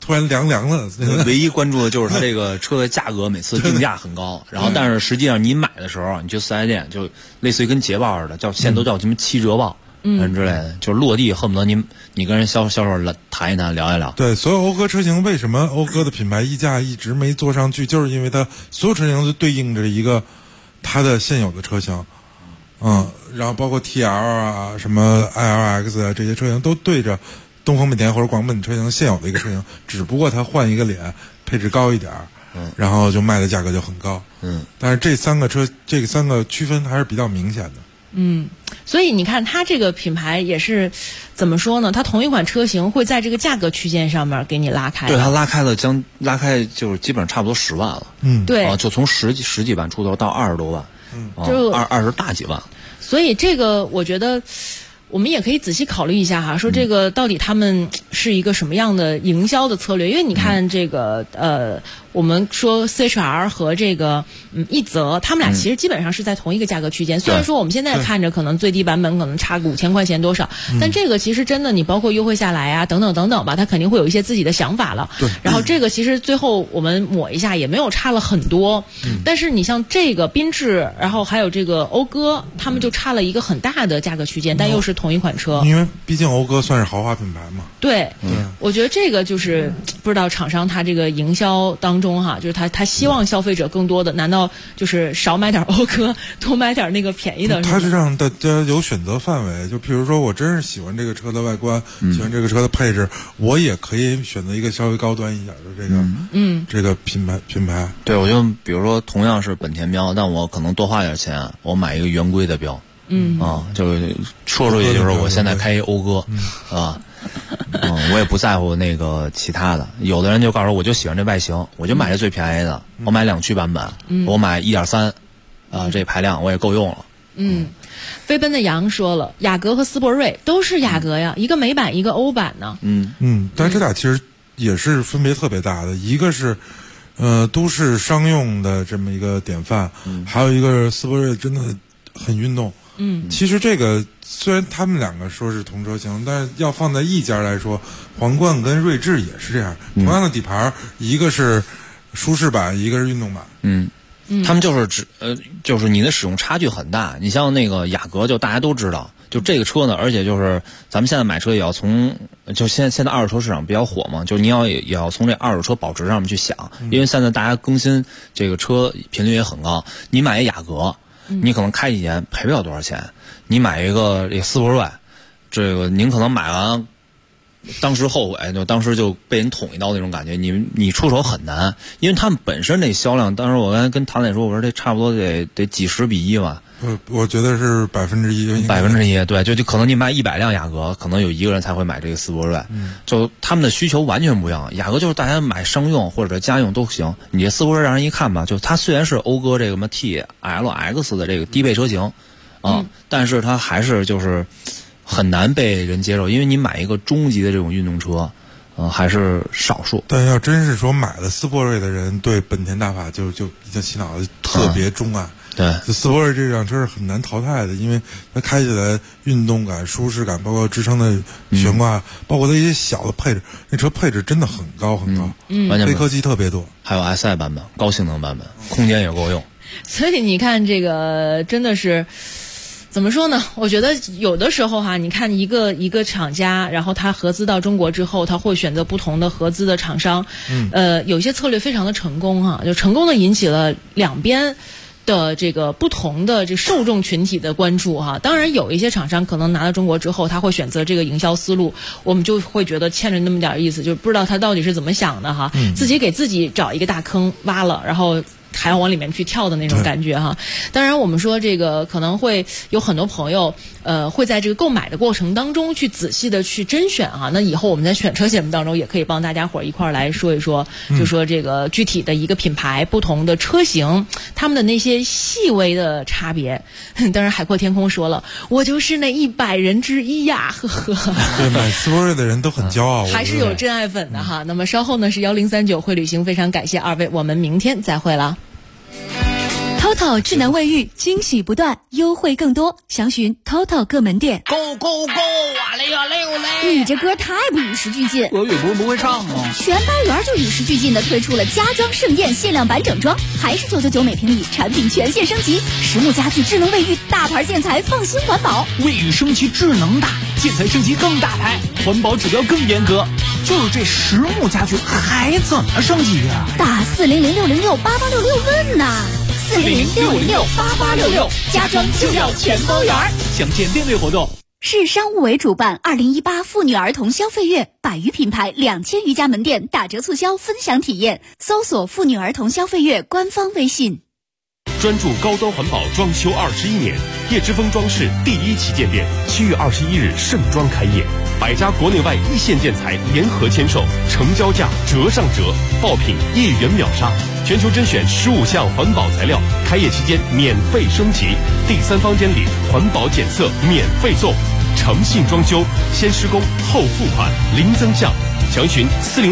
突然凉凉的。 唯一关注的就是它这个车的价格，每次定价很高，然后但是实际上你买的时候，你去4S店就类似于跟捷豹似的，现在都叫什么7折报。之类的，就是落地恨不得你跟人销售谈一谈，聊一聊。 对，所有讴歌车型为什么讴歌的品牌溢价一直没做上去，就是因为它所有车型都对应着一个它的现有的车型，然后包括 TL 啊、什么 ILX 啊这些车型都对着东风本田或者广本车型现有的一个车型，只不过它换一个脸，配置高一点，然后就卖的价格就很高。但是这三个区分还是比较明显的。 所以你看它这个品牌也是怎么说呢？它同一款车型会在这个价格区间上面给你拉开。 对，它拉开就是基本上差不多10万了。 对， 就从十几万出头到20多万，就20大几万。 所以这个我觉得我们也可以仔细考虑一下哈，说这个到底他们是一个什么样的营销的策略？因为你看这个我们说 CHR 和这个一泽，他们俩其实基本上是在同一个价格区间。虽然说我们现在看着可能最低版本可能差个5000块钱多少，但这个其实真的你包括优惠下来啊等等等等吧，他肯定会有一些自己的想法了。然后这个其实最后我们抹一下也没有差了很多，但是你像这个缤智，然后还有这个讴歌，他们就差了一个很大的价格区间，但又是同一款车。 因为毕竟讴歌算是豪华品牌嘛。 对，我觉得这个就是不知道厂商他这个营销当中哈，就是他希望消费者更多的，难道就是少买点讴歌，多买点那个便宜的？ 他是让大家有选择范围，就比如说我真是喜欢这个车的外观，喜欢这个车的配置，我也可以选择一个稍微高端一点的这个品牌。 对，我就比如说同样是本田标，但我可能多花点钱，我买一个圆规的标。就说出去就是我现在开一讴歌，我也不在乎那个其他的。有的人就告诉我就喜欢这外形，我就买这最便宜的，我买2驱版本，我买1.3，这排量我也够用了。 飞奔的羊说了，雅阁和斯铂瑞都是雅阁呀，一个美版一个欧版呢。 但是这俩其实也是分别特别大的，一个是都市商用的这么一个典范，还有一个是斯铂瑞真的很运动。其实这个虽然他们两个说是同车型，但是要放在一家来说，皇冠跟锐志也是这样，同样的底盘，一个是舒适版，一个是运动版。 他们就是你的使用差距很大。你像那个雅阁，就大家都知道，就这个车呢，而且就是咱们现在买车也要从，就现在二手车市场比较火嘛，就是你也要从这二手车保值上面去想，因为现在大家更新这个车频率也很高。你买一雅阁，你可能开几年赔不了多少钱，你买一个这斯铂瑞，这个您可能买完当时后悔，就当时就被人捅一刀那种感觉，你出手很难，因为他们本身这销量，当时我刚才跟谭磊说，我说这差不多得几10比1吧。 我觉得是1%。 1%，对，就可能你卖100辆雅阁，可能有1个人才会买这个斯铂瑞，就他们的需求完全不一样。雅阁就是大家买商用或者家用都行，你这斯铂瑞让人一看吧，就它虽然是讴歌这个什么 TLX 的这个低配车型，但是它还是就是很难被人接受，因为你买一个中级的这种运动车，还是少数。 但要真是说买了斯铂瑞的人，对本田大法就已经洗脑了，特别钟爱。 对， 斯铂瑞这辆车是很难淘汰的，因为它开起来运动感、舒适感，包括支撑的悬挂，包括它一些小的配置，那车配置真的很高很高，黑科技特别多。 还有 SI 版本、高性能版本，空间也够用。 所以你看这个真的是。怎么说呢？我觉得有的时候哈，你看一个厂家，然后他合资到中国之后，他会选择不同的合资的厂商，有些策略非常的成功哈，就成功的引起了两边的这个不同的这受众群体的关注哈。当然有一些厂商可能拿到中国之后，他会选择这个营销思路，我们就会觉得欠着那么点意思，就不知道他到底是怎么想的哈，自己给自己找一个大坑挖了，然后还要往里面去跳的那种感觉哈。当然我们说这个可能会有很多朋友会在这个购买的过程当中去仔细的去甄选哈。那以后我们在选车节目当中也可以帮大家伙一块来说一说，就说这个具体的一个品牌不同的车型他们的那些细微的差别。当然海阔天空说了，我就是那100人之一呀，呵呵。 对，买斯铂瑞的人都很骄傲， 还是有真爱粉的哈。那么稍后呢是1039会旅行，非常感谢二位，我们明天再会了。 TOTO 智能卫浴，惊喜不断，优惠更多，详询 TOTO 各门店。 Go go go 啊嘞呀嘞嘞！ 你这歌太不与时俱进， 俄语不会唱吗？ 全班园就与时俱进的推出了家装盛宴限量版整装，还是999每平米，产品全线升级，实木家具、智能卫浴、大牌建材，放心环保。 卫浴升级智能大，建材升级更大牌，环保指标更严格。就是这实木家具还怎么升级呀？ 打400-606-8866问呐，400-606-8866，家装就要全包圆。 详见店内活动。 市商务委主办2018妇女儿童消费月，100余品牌2000余家门店打折促销分享体验，搜索妇女儿童消费月官方微信。 专注高端环保装修21年，叶之峰装饰第1旗舰店7月21日盛装开业，100家国内外一线建材联合签售，成交价折上折，爆品1元秒杀，全球甄选15项环保材料，开业期间免费升级，第3房间里环保检测免费送，诚信装修，先施工后付款，零增项，详询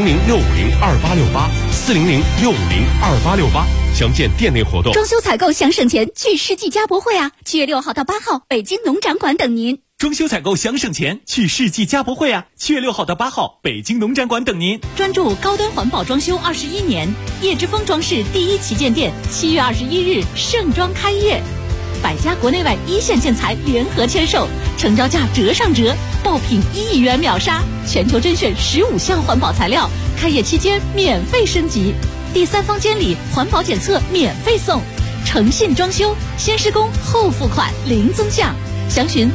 400-650-2868，400-650-2868。详见店内活动。 装修采购想省钱，去世纪家博会啊！7月6号到8号，北京农展馆等您。 装修采购想省钱，去世纪家博会啊！7月6号到8号，北京农展馆等您。 专注高端环保装修21年，叶之峰装饰第1旗舰店7月21日盛装开业，100家国内外一线建材联合签售，成交价折上折，爆品1元秒杀，全球甄选15项环保材料，开业期间免费升级，第3房间里环保检测免费送，诚信装修，先施工后付款，零增项，详询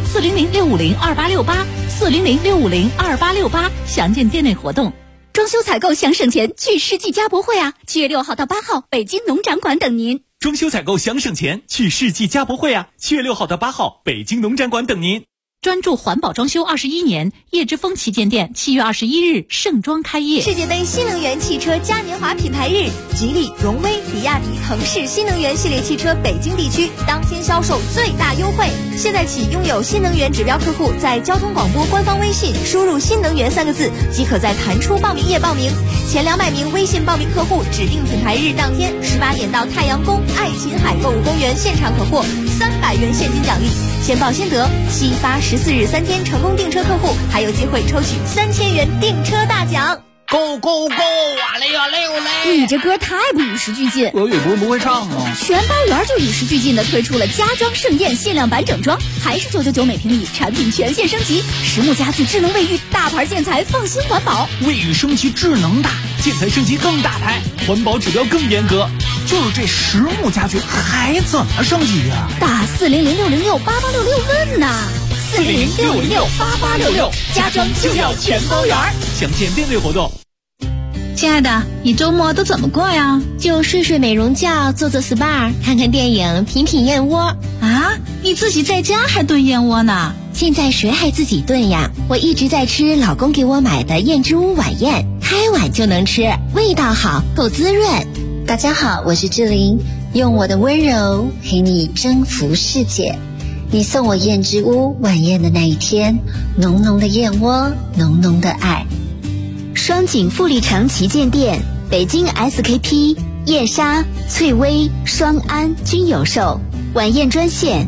400-650-2868，400-650-2868，详见店内活动。 装修采购想省钱，去世纪家博会啊！7月6号到8号，北京农展馆等您。 装修采购想省钱，去世纪家博会啊！7月6号到8号，北京农展馆等您。 专注环保装修21年，叶之峰旗舰店7月21日盛装开业。 世界杯新能源汽车嘉年华品牌日，吉利、荣威、比亚迪、腾势新能源系列汽车北京地区当天销售最大优惠。现在起，拥有新能源指标客户在交通广播官方微信输入“新能源”3个字，即可在弹出报名页报名。前200名微信报名客户，指定品牌日当天18点到太阳宫爱琴海购物公园现场可获300元现金奖励，先报先得。7、8、14日3天成功订车客户还有机会抽取3000元订车大奖。 Go go go 啊嘞呀嘞嘞！ 你这歌太不与时俱进， 俄语不会唱吗？ 全班园就与时俱进的推出了家装盛宴限量版整装，还是999每平米，产品全线升级，实木家具、智能卫浴、大牌建材，放心环保。 卫浴升级智能大，建材升级更大牌，环保指标更严格。就是这实木家具还怎么升级呀？ 打400-606-8866问呐，400-606-8866，家装就要全包圆。 详见店内活动。 亲爱的，你周末都怎么过呀？ 就睡睡美容觉，做做 SPA， 看看电影，品品燕窝。 啊，你自己在家还炖燕窝呢？ 现在谁还自己炖呀？我一直在吃老公给我买的燕之屋晚宴，开碗就能吃，味道好，够滋润。大家好，我是志玲，用我的温柔陪你征服世界。你送我燕之屋晚宴的那一天，浓浓的燕窝，浓浓的爱。 双井富力城旗舰店，北京 SKP、燕莎、翠微、双安均有售。晚宴专线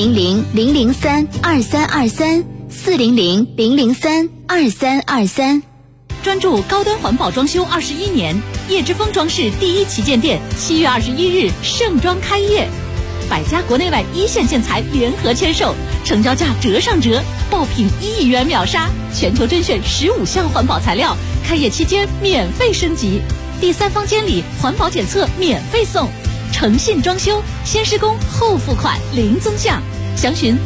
400-003-2323，400-003-2323。 专注高端环保装修21年，叶之峰装饰第1旗舰店7月21日盛装开业，100家国内外一线建材联合签售，成交价折上折，爆品1元秒杀，全球甄选15项环保材料，开业期间免费升级，第3房间里环保检测免费送，诚信装修，先施工后付款，零增项，详询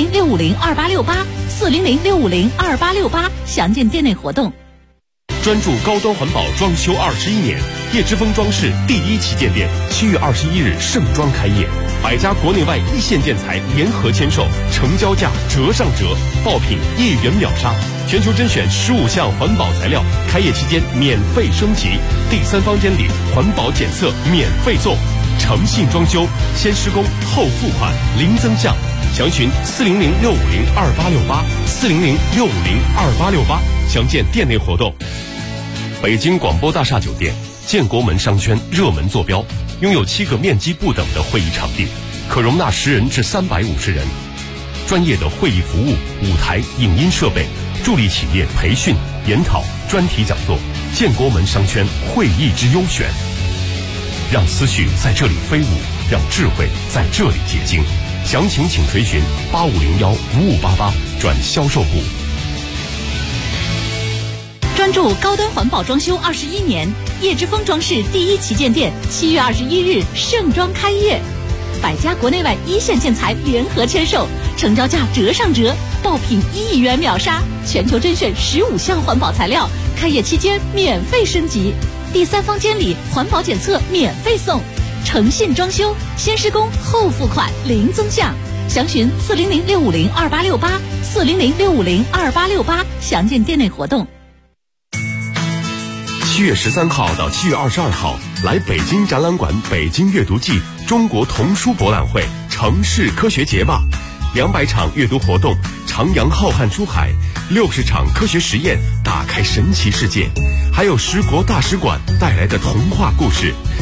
400-650-2868，400-650-2868，详见店内活动。 专注高端环保装修21年，叶之峰装饰第1旗舰店7月21日盛装开业，100家国内外一线建材联合签售，成交价折上折，爆品1元秒杀，全球甄选15项环保材料，开业期间免费升级，第3房间里环保检测免费送，诚信装修，先施工后付款，零增项，详询400-650-2868，400-650-2868，详见店内活动。北京广播大厦酒店建国门商圈热门坐标， 拥有7个面积不等的会议场地，可容纳10人至350人。专业的会议服务、舞台、影音设备，助力企业培训、研讨、专题讲座，建国门商圈会议之优选。让思绪在这里飞舞，让智慧在这里结晶。详情请垂询8501-5588转销售部。 专注高端环保装修21年，叶之峰装饰第一旗舰店7月21日盛装开业，百家国内外一线建材联合签售，成交价折上折，爆品1亿元秒杀，全球甄选15项环保材料，开业期间免费升级，第3方监理环保检测免费送，诚信装修，先施工后付款零增项，详询400-650-2868，400-650-2868，详见店内活动。 7月13号到7月22号，来北京展览馆北京阅读季中国童书博览会城市科学节吧，200场阅读活动，徜徉浩瀚出海，60场科学实验，打开神奇世界，还有10国大使馆带来的童话故事，